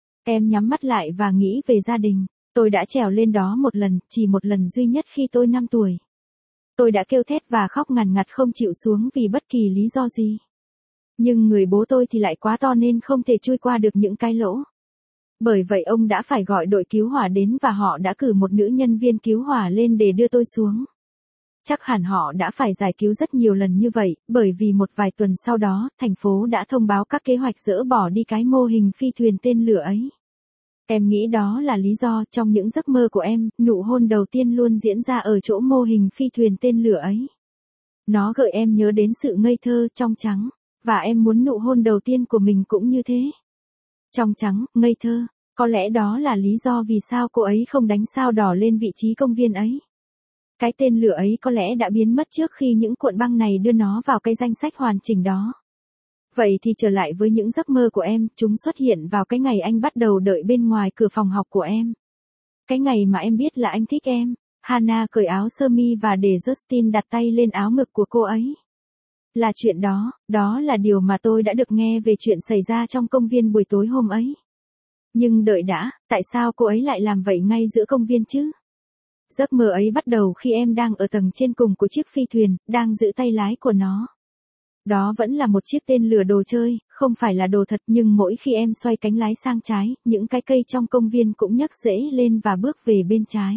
Em nhắm mắt lại và nghĩ về gia đình. Tôi đã trèo lên đó một lần, chỉ một lần duy nhất khi tôi 5 tuổi. Tôi đã kêu thét và khóc ngằn ngặt không chịu xuống vì bất kỳ lý do gì. Nhưng người bố tôi thì lại quá to nên không thể chui qua được những cái lỗ. Bởi vậy ông đã phải gọi đội cứu hỏa đến và họ đã cử một nữ nhân viên cứu hỏa lên để đưa tôi xuống. Chắc hẳn họ đã phải giải cứu rất nhiều lần như vậy, bởi vì một vài tuần sau đó, thành phố đã thông báo các kế hoạch dỡ bỏ đi cái mô hình phi thuyền tên lửa ấy. Em nghĩ đó là lý do trong những giấc mơ của em, nụ hôn đầu tiên luôn diễn ra ở chỗ mô hình phi thuyền tên lửa ấy. Nó gợi em nhớ đến sự ngây thơ, trong trắng, và em muốn nụ hôn đầu tiên của mình cũng như thế. Trong trắng, ngây thơ, có lẽ đó là lý do vì sao cô ấy không đánh sao đỏ lên vị trí công viên ấy. Cái tên lửa ấy có lẽ đã biến mất trước khi những cuộn băng này đưa nó vào cái danh sách hoàn chỉnh đó. Vậy thì trở lại với những giấc mơ của em, chúng xuất hiện vào cái ngày anh bắt đầu đợi bên ngoài cửa phòng học của em. Cái ngày mà em biết là anh thích em. Hannah cởi áo sơ mi và để Justin đặt tay lên áo ngực của cô ấy. Là chuyện đó, đó là điều mà tôi đã được nghe về chuyện xảy ra trong công viên buổi tối hôm ấy. Nhưng đợi đã, tại sao cô ấy lại làm vậy ngay giữa công viên chứ? Giấc mơ ấy bắt đầu khi em đang ở tầng trên cùng của chiếc phi thuyền, đang giữ tay lái của nó. Đó vẫn là một chiếc tên lửa đồ chơi, không phải là đồ thật, nhưng mỗi khi em xoay cánh lái sang trái, những cái cây trong công viên cũng nhấc rễ lên và bước về bên trái.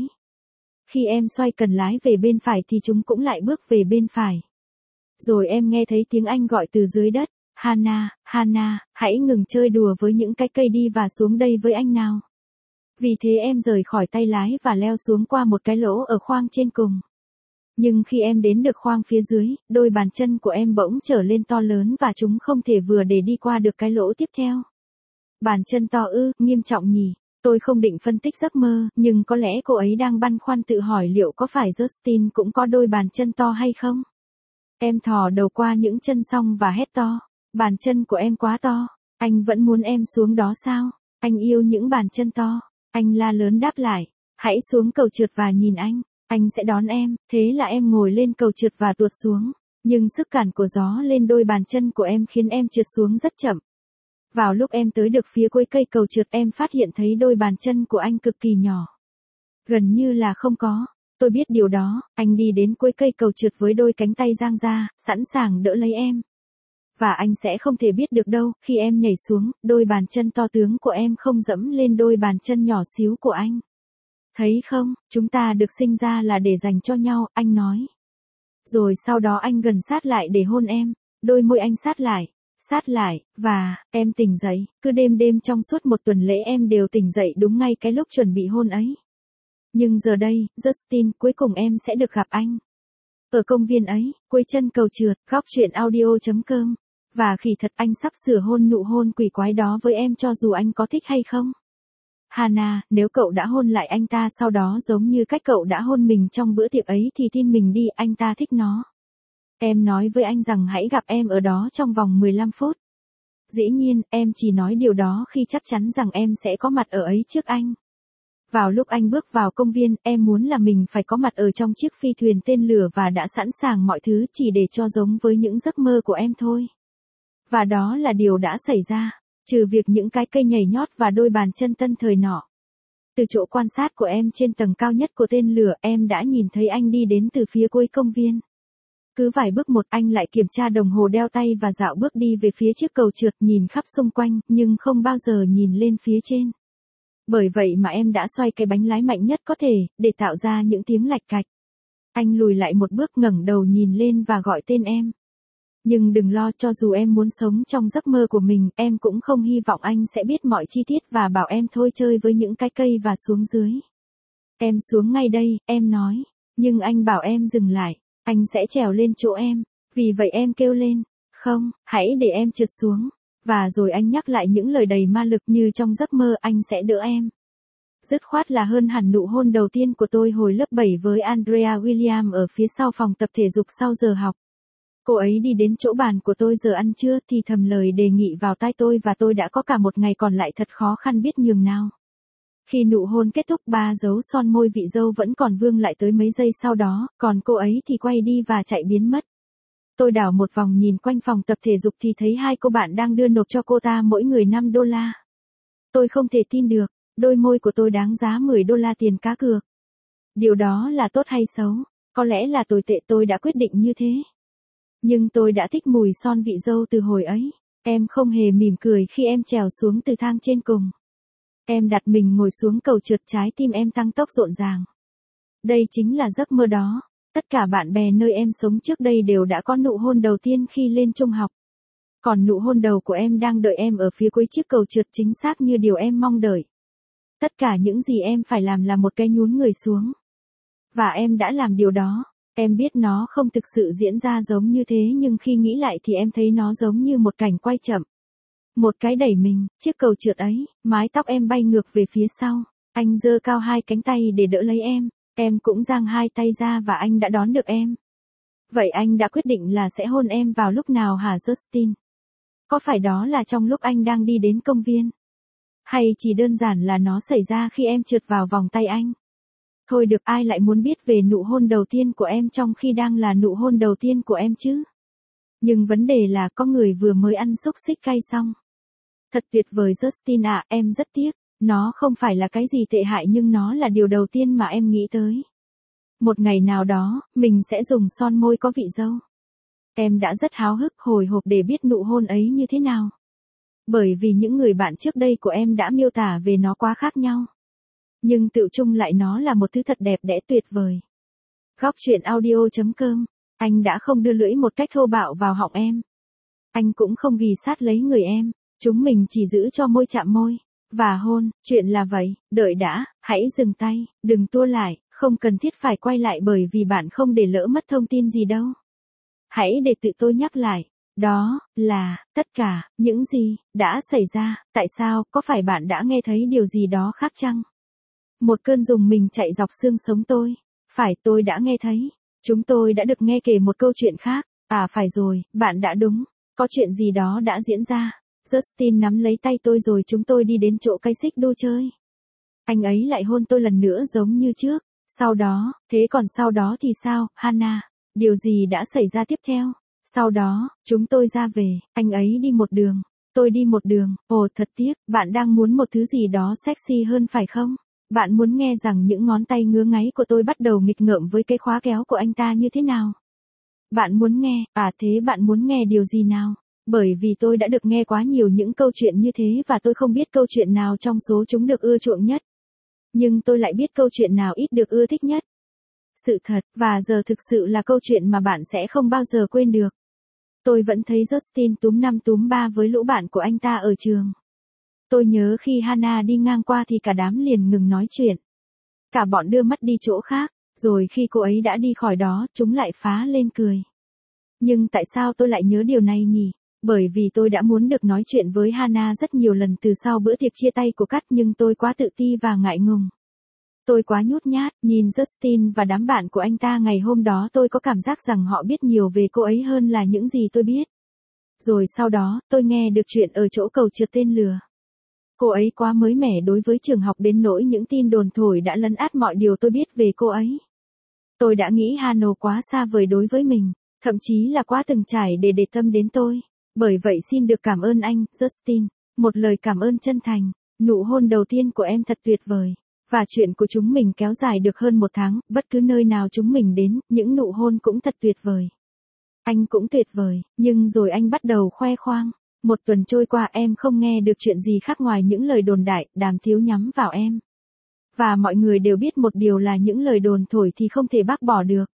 Khi em xoay cần lái về bên phải thì chúng cũng lại bước về bên phải. Rồi em nghe thấy tiếng anh gọi từ dưới đất, Hannah, Hannah, hãy ngừng chơi đùa với những cái cây đi và xuống đây với anh nào. Vì thế em rời khỏi tay lái và leo xuống qua một cái lỗ ở khoang trên cùng. Nhưng khi em đến được khoang phía dưới, đôi bàn chân của em bỗng trở lên to lớn và chúng không thể vừa để đi qua được cái lỗ tiếp theo. Bàn chân to ư, nghiêm trọng nhỉ. Tôi không định phân tích giấc mơ, nhưng có lẽ cô ấy đang băn khoăn tự hỏi liệu có phải Justin cũng có đôi bàn chân to hay không. Em thò đầu qua những chân song và hét to. Bàn chân của em quá to. Anh vẫn muốn em xuống đó sao? Anh yêu những bàn chân to. Anh la lớn đáp lại. Hãy xuống cầu trượt và nhìn anh. Anh sẽ đón em. Thế là em ngồi lên cầu trượt và tuột xuống. Nhưng sức cản của gió lên đôi bàn chân của em khiến em trượt xuống rất chậm. Vào lúc em tới được phía cuối cây cầu trượt em phát hiện thấy đôi bàn chân của anh cực kỳ nhỏ. Gần như là không có. Tôi biết điều đó, anh đi đến cuối cây cầu trượt với đôi cánh tay dang ra, sẵn sàng đỡ lấy em. Và anh sẽ không thể biết được đâu, khi em nhảy xuống, đôi bàn chân to tướng của em không dẫm lên đôi bàn chân nhỏ xíu của anh. Thấy không, chúng ta được sinh ra là để dành cho nhau, anh nói. Rồi sau đó anh gần sát lại để hôn em, đôi môi anh sát lại, và, em tỉnh dậy, cứ đêm trong suốt một tuần lễ em đều tỉnh dậy đúng ngay cái lúc chuẩn bị hôn ấy. Nhưng giờ đây, Justin, cuối cùng em sẽ được gặp anh. Ở công viên ấy, cuối chân cầu trượt, góc chuyện audio.com. Và khỉ thật anh sắp sửa hôn nụ hôn quỷ quái đó với em cho dù anh có thích hay không. Hannah, nếu cậu đã hôn lại anh ta sau đó giống như cách cậu đã hôn mình trong bữa tiệc ấy thì tin mình đi, anh ta thích nó. Em nói với anh rằng hãy gặp em ở đó trong vòng 15 phút. Dĩ nhiên, em chỉ nói điều đó khi chắc chắn rằng em sẽ có mặt ở ấy trước anh. Vào lúc anh bước vào công viên, em muốn là mình phải có mặt ở trong chiếc phi thuyền tên lửa và đã sẵn sàng mọi thứ chỉ để cho giống với những giấc mơ của em thôi. Và đó là điều đã xảy ra. Trừ việc những cái cây nhảy nhót và đôi bàn chân tân thời nọ. Từ chỗ quan sát của em trên tầng cao nhất của tên lửa, em đã nhìn thấy anh đi đến từ phía cuối công viên. Cứ vài bước một anh lại kiểm tra đồng hồ đeo tay và dạo bước đi về phía chiếc cầu trượt, nhìn khắp xung quanh, nhưng không bao giờ nhìn lên phía trên. Bởi vậy mà em đã xoay cái bánh lái mạnh nhất có thể, để tạo ra những tiếng lạch cạch. Anh lùi lại một bước, ngẩng đầu nhìn lên và gọi tên em. Nhưng đừng lo, cho dù em muốn sống trong giấc mơ của mình, em cũng không hy vọng anh sẽ biết mọi chi tiết và bảo em thôi chơi với những cái cây và xuống dưới. Em xuống ngay đây, em nói. Nhưng anh bảo em dừng lại. Anh sẽ trèo lên chỗ em. Vì vậy em kêu lên. Không, hãy để em trượt xuống. Và rồi anh nhắc lại những lời đầy ma lực như trong giấc mơ, anh sẽ đỡ em. Dứt khoát là hơn hẳn nụ hôn đầu tiên của tôi hồi lớp 7 với Andrea William ở phía sau phòng tập thể dục sau giờ học. Cô ấy đi đến chỗ bàn của tôi giờ ăn trưa thì thầm lời đề nghị vào tai tôi và tôi đã có cả một ngày còn lại thật khó khăn biết nhường nào. Khi nụ hôn kết thúc, 3 dấu son môi vị dâu vẫn còn vương lại tới mấy giây sau đó, còn cô ấy thì quay đi và chạy biến mất. Tôi đảo một vòng nhìn quanh phòng tập thể dục thì thấy 2 cô bạn đang đưa nộp cho cô ta mỗi người $5. Tôi không thể tin được, đôi môi của tôi đáng giá $10 tiền cá cược. Điều đó là tốt hay xấu? Có lẽ là tồi tệ, tôi đã quyết định như thế. Nhưng tôi đã thích mùi son vị dâu từ hồi ấy. Em không hề mỉm cười khi em trèo xuống từ thang trên cùng. Em đặt mình ngồi xuống cầu trượt, trái tim em tăng tốc rộn ràng. Đây chính là giấc mơ đó. Tất cả bạn bè nơi em sống trước đây đều đã có nụ hôn đầu tiên khi lên trung học. Còn nụ hôn đầu của em đang đợi em ở phía cuối chiếc cầu trượt, chính xác như điều em mong đợi. Tất cả những gì em phải làm là một cái nhún người xuống. Và em đã làm điều đó. Em biết nó không thực sự diễn ra giống như thế, nhưng khi nghĩ lại thì em thấy nó giống như một cảnh quay chậm. Một cái đẩy mình, chiếc cầu trượt ấy, mái tóc em bay ngược về phía sau. Anh giơ cao 2 cánh tay để đỡ lấy em. Em cũng dang 2 tay ra và anh đã đón được em. Vậy anh đã quyết định là sẽ hôn em vào lúc nào hả Justin? Có phải đó là trong lúc anh đang đi đến công viên? Hay chỉ đơn giản là nó xảy ra khi em trượt vào vòng tay anh? Thôi được, ai lại muốn biết về nụ hôn đầu tiên của em trong khi đang là nụ hôn đầu tiên của em chứ? Nhưng vấn đề là có người vừa mới ăn xúc xích cay xong. Thật tuyệt vời Justin ạ, em rất tiếc. Nó không phải là cái gì tệ hại nhưng nó là điều đầu tiên mà em nghĩ tới. Một ngày nào đó, mình sẽ dùng son môi có vị dâu. Em đã rất háo hức, hồi hộp để biết nụ hôn ấy như thế nào. Bởi vì những người bạn trước đây của em đã miêu tả về nó quá khác nhau. Nhưng tựu chung lại nó là một thứ thật đẹp đẽ tuyệt vời. Góc truyện audio.com. Anh đã không đưa lưỡi một cách thô bạo vào họng em. Anh cũng không ghì sát lấy người em. Chúng mình chỉ giữ cho môi chạm môi. Và hôn, chuyện là vậy. Đợi đã, hãy dừng tay, đừng tua lại, không cần thiết phải quay lại bởi vì bạn không để lỡ mất thông tin gì đâu. Hãy để tự tôi nhắc lại. Đó là tất cả những gì đã xảy ra. Tại sao? Có phải bạn đã nghe thấy điều gì đó khác chăng? Một cơn rùng mình chạy dọc xương sống tôi. Phải, tôi đã nghe thấy. Chúng tôi đã được nghe kể một câu chuyện khác. À phải rồi, bạn đã đúng. Có chuyện gì đó đã diễn ra. Justin nắm lấy tay tôi rồi chúng tôi đi đến chỗ cây xích đu chơi. Anh ấy lại hôn tôi lần nữa giống như trước. Sau đó, thế còn sau đó thì sao, Hannah? Điều gì đã xảy ra tiếp theo? Sau đó, chúng tôi ra về, anh ấy đi một đường, tôi đi một đường. Ồ thật tiếc, bạn đang muốn một thứ gì đó sexy hơn phải không? Bạn muốn nghe rằng những ngón tay ngứa ngáy của tôi bắt đầu nghịch ngợm với cái khóa kéo của anh ta như thế nào? Bạn muốn nghe, à thế bạn muốn nghe điều gì nào? Bởi vì tôi đã được nghe quá nhiều những câu chuyện như thế và tôi không biết câu chuyện nào trong số chúng được ưa chuộng nhất. Nhưng tôi lại biết câu chuyện nào ít được ưa thích nhất. Sự thật, và giờ thực sự là câu chuyện mà bạn sẽ không bao giờ quên được. Tôi vẫn thấy Justin túm 5 túm 3 với lũ bạn của anh ta ở trường. Tôi nhớ khi Hannah đi ngang qua thì cả đám liền ngừng nói chuyện. Cả bọn đưa mắt đi chỗ khác, rồi khi cô ấy đã đi khỏi đó, chúng lại phá lên cười. Nhưng tại sao tôi lại nhớ điều này nhỉ? Bởi vì tôi đã muốn được nói chuyện với Hannah rất nhiều lần từ sau bữa tiệc chia tay của Cắt nhưng tôi quá tự ti và ngại ngùng. Tôi quá nhút nhát, nhìn Justin và đám bạn của anh ta ngày hôm đó tôi có cảm giác rằng họ biết nhiều về cô ấy hơn là những gì tôi biết. Rồi sau đó, tôi nghe được chuyện ở chỗ cầu trượt tên lửa. Cô ấy quá mới mẻ đối với trường học đến nỗi những tin đồn thổi đã lấn át mọi điều tôi biết về cô ấy. Tôi đã nghĩ Hannah quá xa vời đối với mình, thậm chí là quá từng trải để tâm đến tôi. Bởi vậy xin được cảm ơn anh, Justin. Một lời cảm ơn chân thành. Nụ hôn đầu tiên của em thật tuyệt vời. Và chuyện của chúng mình kéo dài được hơn 1 tháng, bất cứ nơi nào chúng mình đến, những nụ hôn cũng thật tuyệt vời. Anh cũng tuyệt vời, nhưng rồi anh bắt đầu khoe khoang. 1 tuần trôi qua em không nghe được chuyện gì khác ngoài những lời đồn đại, Đàm Tiếu nhắm vào em. Và mọi người đều biết một điều là những lời đồn thổi thì không thể bác bỏ được.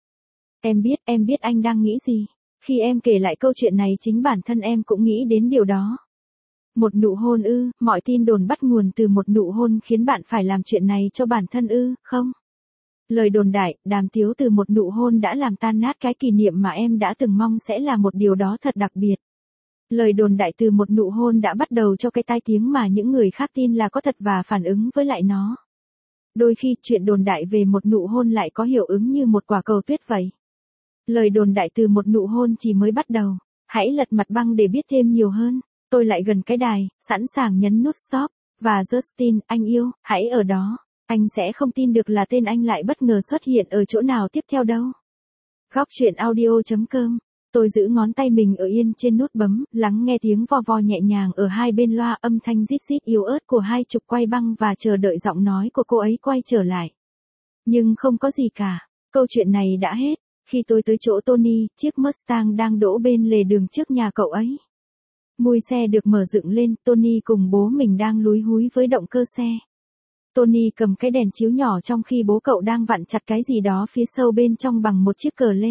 Em biết anh đang nghĩ gì. Khi em kể lại câu chuyện này chính bản thân em cũng nghĩ đến điều đó. Một nụ hôn ư, mọi tin đồn bắt nguồn từ một nụ hôn khiến bạn phải làm chuyện này cho bản thân ư, không? Lời đồn đại, Đàm Tiếu từ một nụ hôn đã làm tan nát cái kỷ niệm mà em đã từng mong sẽ là một điều đó thật đặc biệt. Lời đồn đại từ một nụ hôn đã bắt đầu cho cái tai tiếng mà những người khác tin là có thật và phản ứng với lại nó. Đôi khi chuyện đồn đại về một nụ hôn lại có hiệu ứng như một quả cầu tuyết vậy. Lời đồn đại từ một nụ hôn chỉ mới bắt đầu. Hãy lật mặt băng để biết thêm nhiều hơn. Tôi lại gần cái đài, sẵn sàng nhấn nút stop. Và Justin, anh yêu, hãy ở đó. Anh sẽ không tin được là tên anh lại bất ngờ xuất hiện ở chỗ nào tiếp theo đâu. Góc truyện audio.com. Tôi giữ ngón tay mình ở yên trên nút bấm, lắng nghe tiếng vo vo nhẹ nhàng ở hai bên loa, âm thanh rít rít yếu ớt của hai trục quay băng và chờ đợi giọng nói của cô ấy quay trở lại. Nhưng không có gì cả. Câu chuyện này đã hết. Khi tôi tới chỗ Tony, chiếc Mustang đang đỗ bên lề đường trước nhà cậu ấy. Mui xe được mở dựng lên, Tony cùng bố mình đang lúi húi với động cơ xe. Tony cầm cái đèn chiếu nhỏ trong khi bố cậu đang vặn chặt cái gì đó phía sau bên trong bằng một chiếc cờ lê.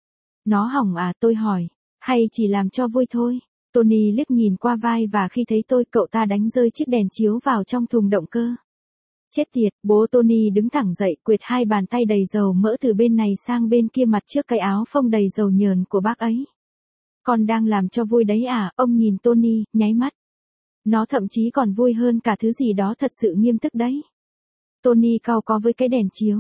Nó hỏng à, tôi hỏi. Hay chỉ làm cho vui thôi? Tony liếc nhìn qua vai và khi thấy tôi, cậu ta đánh rơi chiếc đèn chiếu vào trong thùng động cơ. Chết tiệt, bố Tony đứng thẳng dậy, quệt hai bàn tay đầy dầu mỡ từ bên này sang bên kia mặt trước cái áo phông đầy dầu nhờn của bác ấy. Con đang làm cho vui đấy à? Ông nhìn Tony, nháy mắt. Nó thậm chí còn vui hơn cả thứ gì đó thật sự nghiêm túc đấy. Tony cau có với cái đèn chiếu.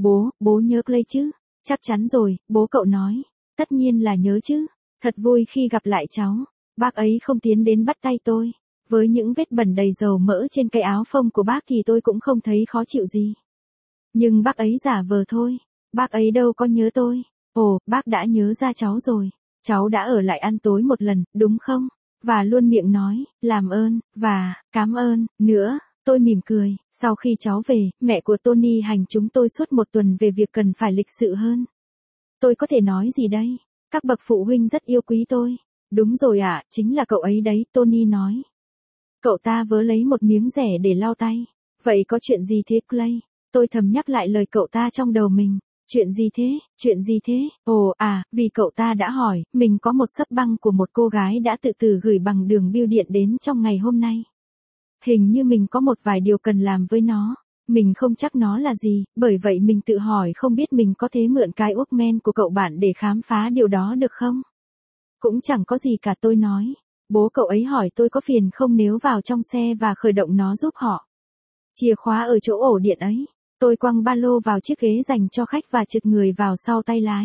Bố nhớ Clay chứ? Chắc chắn rồi, bố cậu nói. Tất nhiên là nhớ chứ. Thật vui khi gặp lại cháu. Bác ấy không tiến đến bắt tay tôi. Với những vết bẩn đầy dầu mỡ trên cái áo phông của bác thì tôi cũng không thấy khó chịu gì. Nhưng bác ấy giả vờ thôi. Bác ấy đâu có nhớ tôi. Ồ, bác đã nhớ ra cháu rồi. Cháu đã ở lại ăn tối một lần, đúng không? Và luôn miệng nói, làm ơn, và, cảm ơn, nữa. Tôi mỉm cười. Sau khi cháu về, mẹ của Tony hành chúng tôi suốt 1 tuần về việc cần phải lịch sự hơn. Tôi có thể nói gì đây? Các bậc phụ huynh rất yêu quý tôi. Đúng rồi ạ, chính là cậu ấy đấy, Tony nói. Cậu ta vớ lấy một miếng rẻ để lau tay. Vậy có chuyện gì thế Clay? Tôi thầm nhắc lại lời cậu ta trong đầu mình. Chuyện gì thế? Ồ à, vì cậu ta đã hỏi, mình có một xấp băng của một cô gái đã tự tử gửi bằng đường bưu điện đến trong ngày hôm nay. Hình như mình có một vài điều cần làm với nó. Mình không chắc nó là gì, bởi vậy mình tự hỏi không biết mình có thể mượn cái Walkman của cậu bạn để khám phá điều đó được không? Cũng chẳng có gì cả, tôi nói. Bố cậu ấy hỏi tôi có phiền không nếu vào trong xe và khởi động nó giúp họ. Chìa khóa ở chỗ ổ điện ấy. Tôi quăng ba lô vào chiếc ghế dành cho khách và trượt người vào sau tay lái.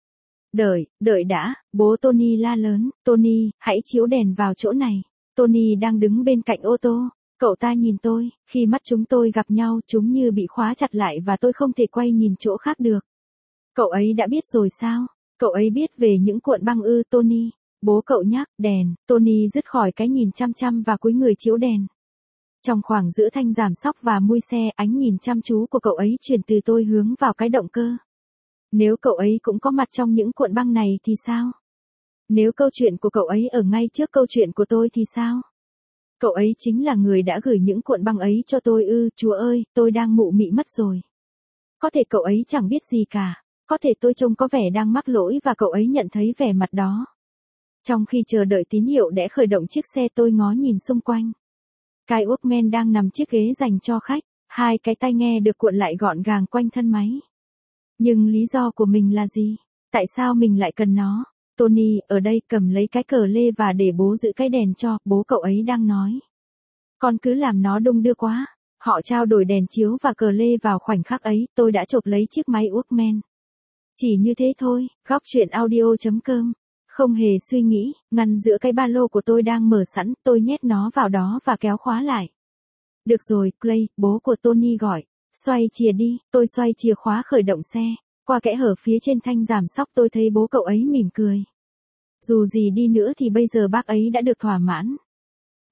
Đợi đã, bố Tony la lớn, Tony, hãy chiếu đèn vào chỗ này. Tony đang đứng bên cạnh ô tô. Cậu ta nhìn tôi, khi mắt chúng tôi gặp nhau chúng như bị khóa chặt lại và tôi không thể quay nhìn chỗ khác được. Cậu ấy đã biết rồi sao? Cậu ấy biết về những cuộn băng ư, Tony? Bố cậu nhắc, đèn, Tony dứt khỏi cái nhìn chăm chăm và cúi người chiếu đèn. Trong khoảng giữa thanh giảm xóc và mui xe, ánh nhìn chăm chú của cậu ấy chuyển từ tôi hướng vào cái động cơ. Nếu cậu ấy cũng có mặt trong những cuộn băng này thì sao? Nếu câu chuyện của cậu ấy ở ngay trước câu chuyện của tôi thì sao? Cậu ấy chính là người đã gửi những cuộn băng ấy cho tôi ư, Chúa ơi, tôi đang mụ mị mất rồi. Có thể cậu ấy chẳng biết gì cả. Có thể tôi trông có vẻ đang mắc lỗi và cậu ấy nhận thấy vẻ mặt đó. Trong khi chờ đợi tín hiệu để khởi động chiếc xe, tôi ngó nhìn xung quanh. Cái Walkman đang nằm chiếc ghế dành cho khách, hai cái tai nghe được cuộn lại gọn gàng quanh thân máy. Nhưng lý do của mình là gì? Tại sao mình lại cần nó? Tony, ở đây, cầm lấy cái cờ lê và để bố giữ cái đèn cho, bố cậu ấy đang nói. Con cứ làm nó đung đưa quá. Họ trao đổi đèn chiếu và cờ lê vào khoảnh khắc ấy, tôi đã chộp lấy chiếc máy Walkman. Chỉ như thế thôi, góc truyện audio.com. Không hề suy nghĩ, ngăn giữa cái ba lô của tôi đang mở sẵn, tôi nhét nó vào đó và kéo khóa lại. Được rồi, Clay, bố của Tony gọi. Xoay chìa đi, tôi xoay chìa khóa khởi động xe. Qua kẽ hở phía trên thanh giảm xóc tôi thấy bố cậu ấy mỉm cười. Dù gì đi nữa thì bây giờ bác ấy đã được thỏa mãn.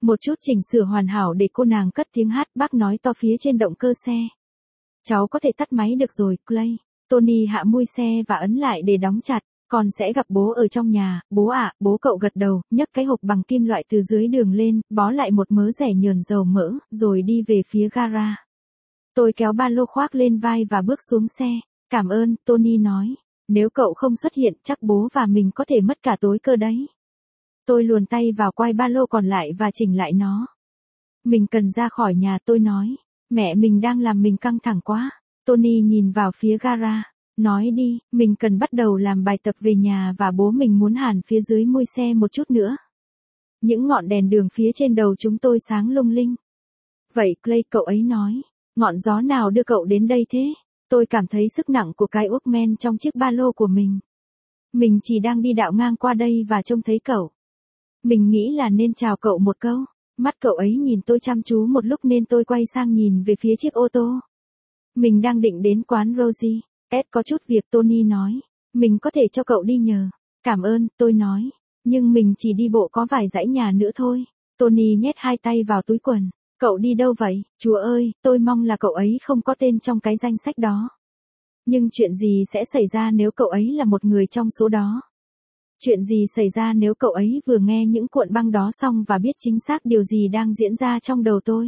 Một chút chỉnh sửa hoàn hảo để cô nàng cất tiếng hát, bác nói to phía trên động cơ xe. Cháu có thể tắt máy được rồi, Clay. Tony hạ mui xe và ấn lại để đóng chặt. Con sẽ gặp bố ở trong nhà, bố ạ, bố. Cậu gật đầu, nhấc cái hộp bằng kim loại từ dưới đường lên, bó lại một mớ rẻ nhờn dầu mỡ, rồi đi về phía gara. Tôi kéo ba lô khoác lên vai và bước xuống xe. Cảm ơn, Tony nói. Nếu cậu không xuất hiện, chắc bố và mình có thể mất cả tối cơ đấy. Tôi luồn tay vào quai ba lô còn lại và chỉnh lại nó. Mình cần ra khỏi nhà, tôi nói. Mẹ mình đang làm mình căng thẳng quá. Tony nhìn vào phía gara. Nói đi, mình cần bắt đầu làm bài tập về nhà và bố mình muốn hàn phía dưới mui xe một chút nữa. Những ngọn đèn đường phía trên đầu chúng tôi sáng lung linh. Vậy Clay, cậu ấy nói. Ngọn gió nào đưa cậu đến đây thế? Tôi cảm thấy sức nặng của cái Walkman trong chiếc ba lô của mình. Mình chỉ đang đi dạo ngang qua đây và trông thấy cậu. Mình nghĩ là nên chào cậu một câu. Mắt cậu ấy nhìn tôi chăm chú một lúc nên tôi quay sang nhìn về phía chiếc ô tô. Mình đang định đến quán Rosie. Ed có chút việc, Tony nói. Mình có thể cho cậu đi nhờ. Cảm ơn, tôi nói. Nhưng mình chỉ đi bộ có vài dãy nhà nữa thôi. Tony nhét hai tay vào túi quần. Cậu đi đâu vậy? Chúa ơi, tôi mong là cậu ấy không có tên trong cái danh sách đó. Nhưng chuyện gì sẽ xảy ra nếu cậu ấy là một người trong số đó? Chuyện gì xảy ra nếu cậu ấy vừa nghe những cuộn băng đó xong và biết chính xác điều gì đang diễn ra trong đầu tôi?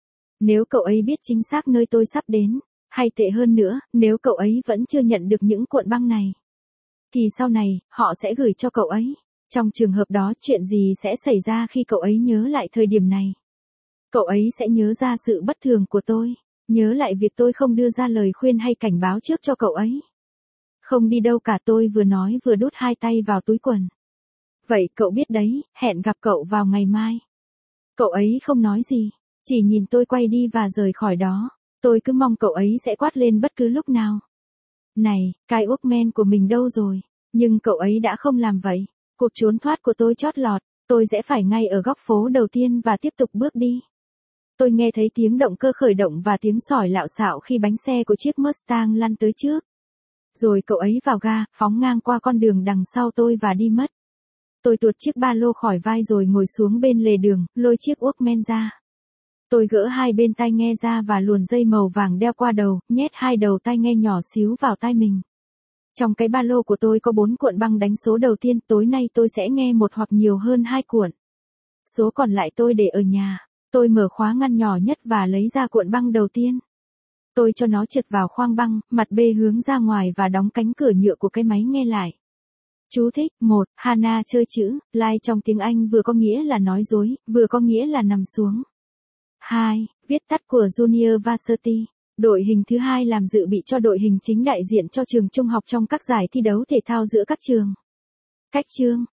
Nếu cậu ấy biết chính xác nơi tôi sắp đến, hay tệ hơn nữa, nếu cậu ấy vẫn chưa nhận được những cuộn băng này, thì sau này, họ sẽ gửi cho cậu ấy. Trong trường hợp đó, chuyện gì sẽ xảy ra khi cậu ấy nhớ lại thời điểm này? Cậu ấy sẽ nhớ ra sự bất thường của tôi, nhớ lại việc tôi không đưa ra lời khuyên hay cảnh báo trước cho cậu ấy. Không đi đâu cả, tôi vừa nói vừa đút hai tay vào túi quần. Vậy cậu biết đấy, hẹn gặp cậu vào ngày mai. Cậu ấy không nói gì, chỉ nhìn tôi quay đi và rời khỏi đó. Tôi cứ mong cậu ấy sẽ quát lên bất cứ lúc nào. Này, cái Walkman của mình đâu rồi? Nhưng cậu ấy đã không làm vậy. Cuộc trốn thoát của tôi chót lọt, tôi sẽ phải ngay ở góc phố đầu tiên và tiếp tục bước đi. Tôi nghe thấy tiếng động cơ khởi động và tiếng sỏi lạo xạo khi bánh xe của chiếc Mustang lăn tới trước. Rồi cậu ấy vào ga, phóng ngang qua con đường đằng sau tôi và đi mất. Tôi tuột chiếc ba lô khỏi vai rồi ngồi xuống bên lề đường, lôi chiếc Walkman ra. Tôi gỡ hai bên tai nghe ra và luồn dây màu vàng đeo qua đầu, nhét hai đầu tai nghe nhỏ xíu vào tai mình. Trong cái ba lô của tôi có 4 cuộn băng đánh số đầu tiên, tối nay tôi sẽ nghe một hoặc nhiều hơn 2 cuộn. Số còn lại tôi để ở nhà. Tôi mở khóa ngăn nhỏ nhất và lấy ra cuộn băng đầu tiên. Tôi cho nó trượt vào khoang băng, mặt bê hướng ra ngoài và đóng cánh cửa nhựa của cái máy nghe lại. Chú thích: 1. Hannah chơi chữ, lie trong tiếng Anh vừa có nghĩa là nói dối, vừa có nghĩa là nằm xuống. 2. Viết tắt của Junior Varsity. Đội hình thứ hai làm dự bị cho đội hình chính đại diện cho trường trung học trong các giải thi đấu thể thao giữa các trường. Cách chương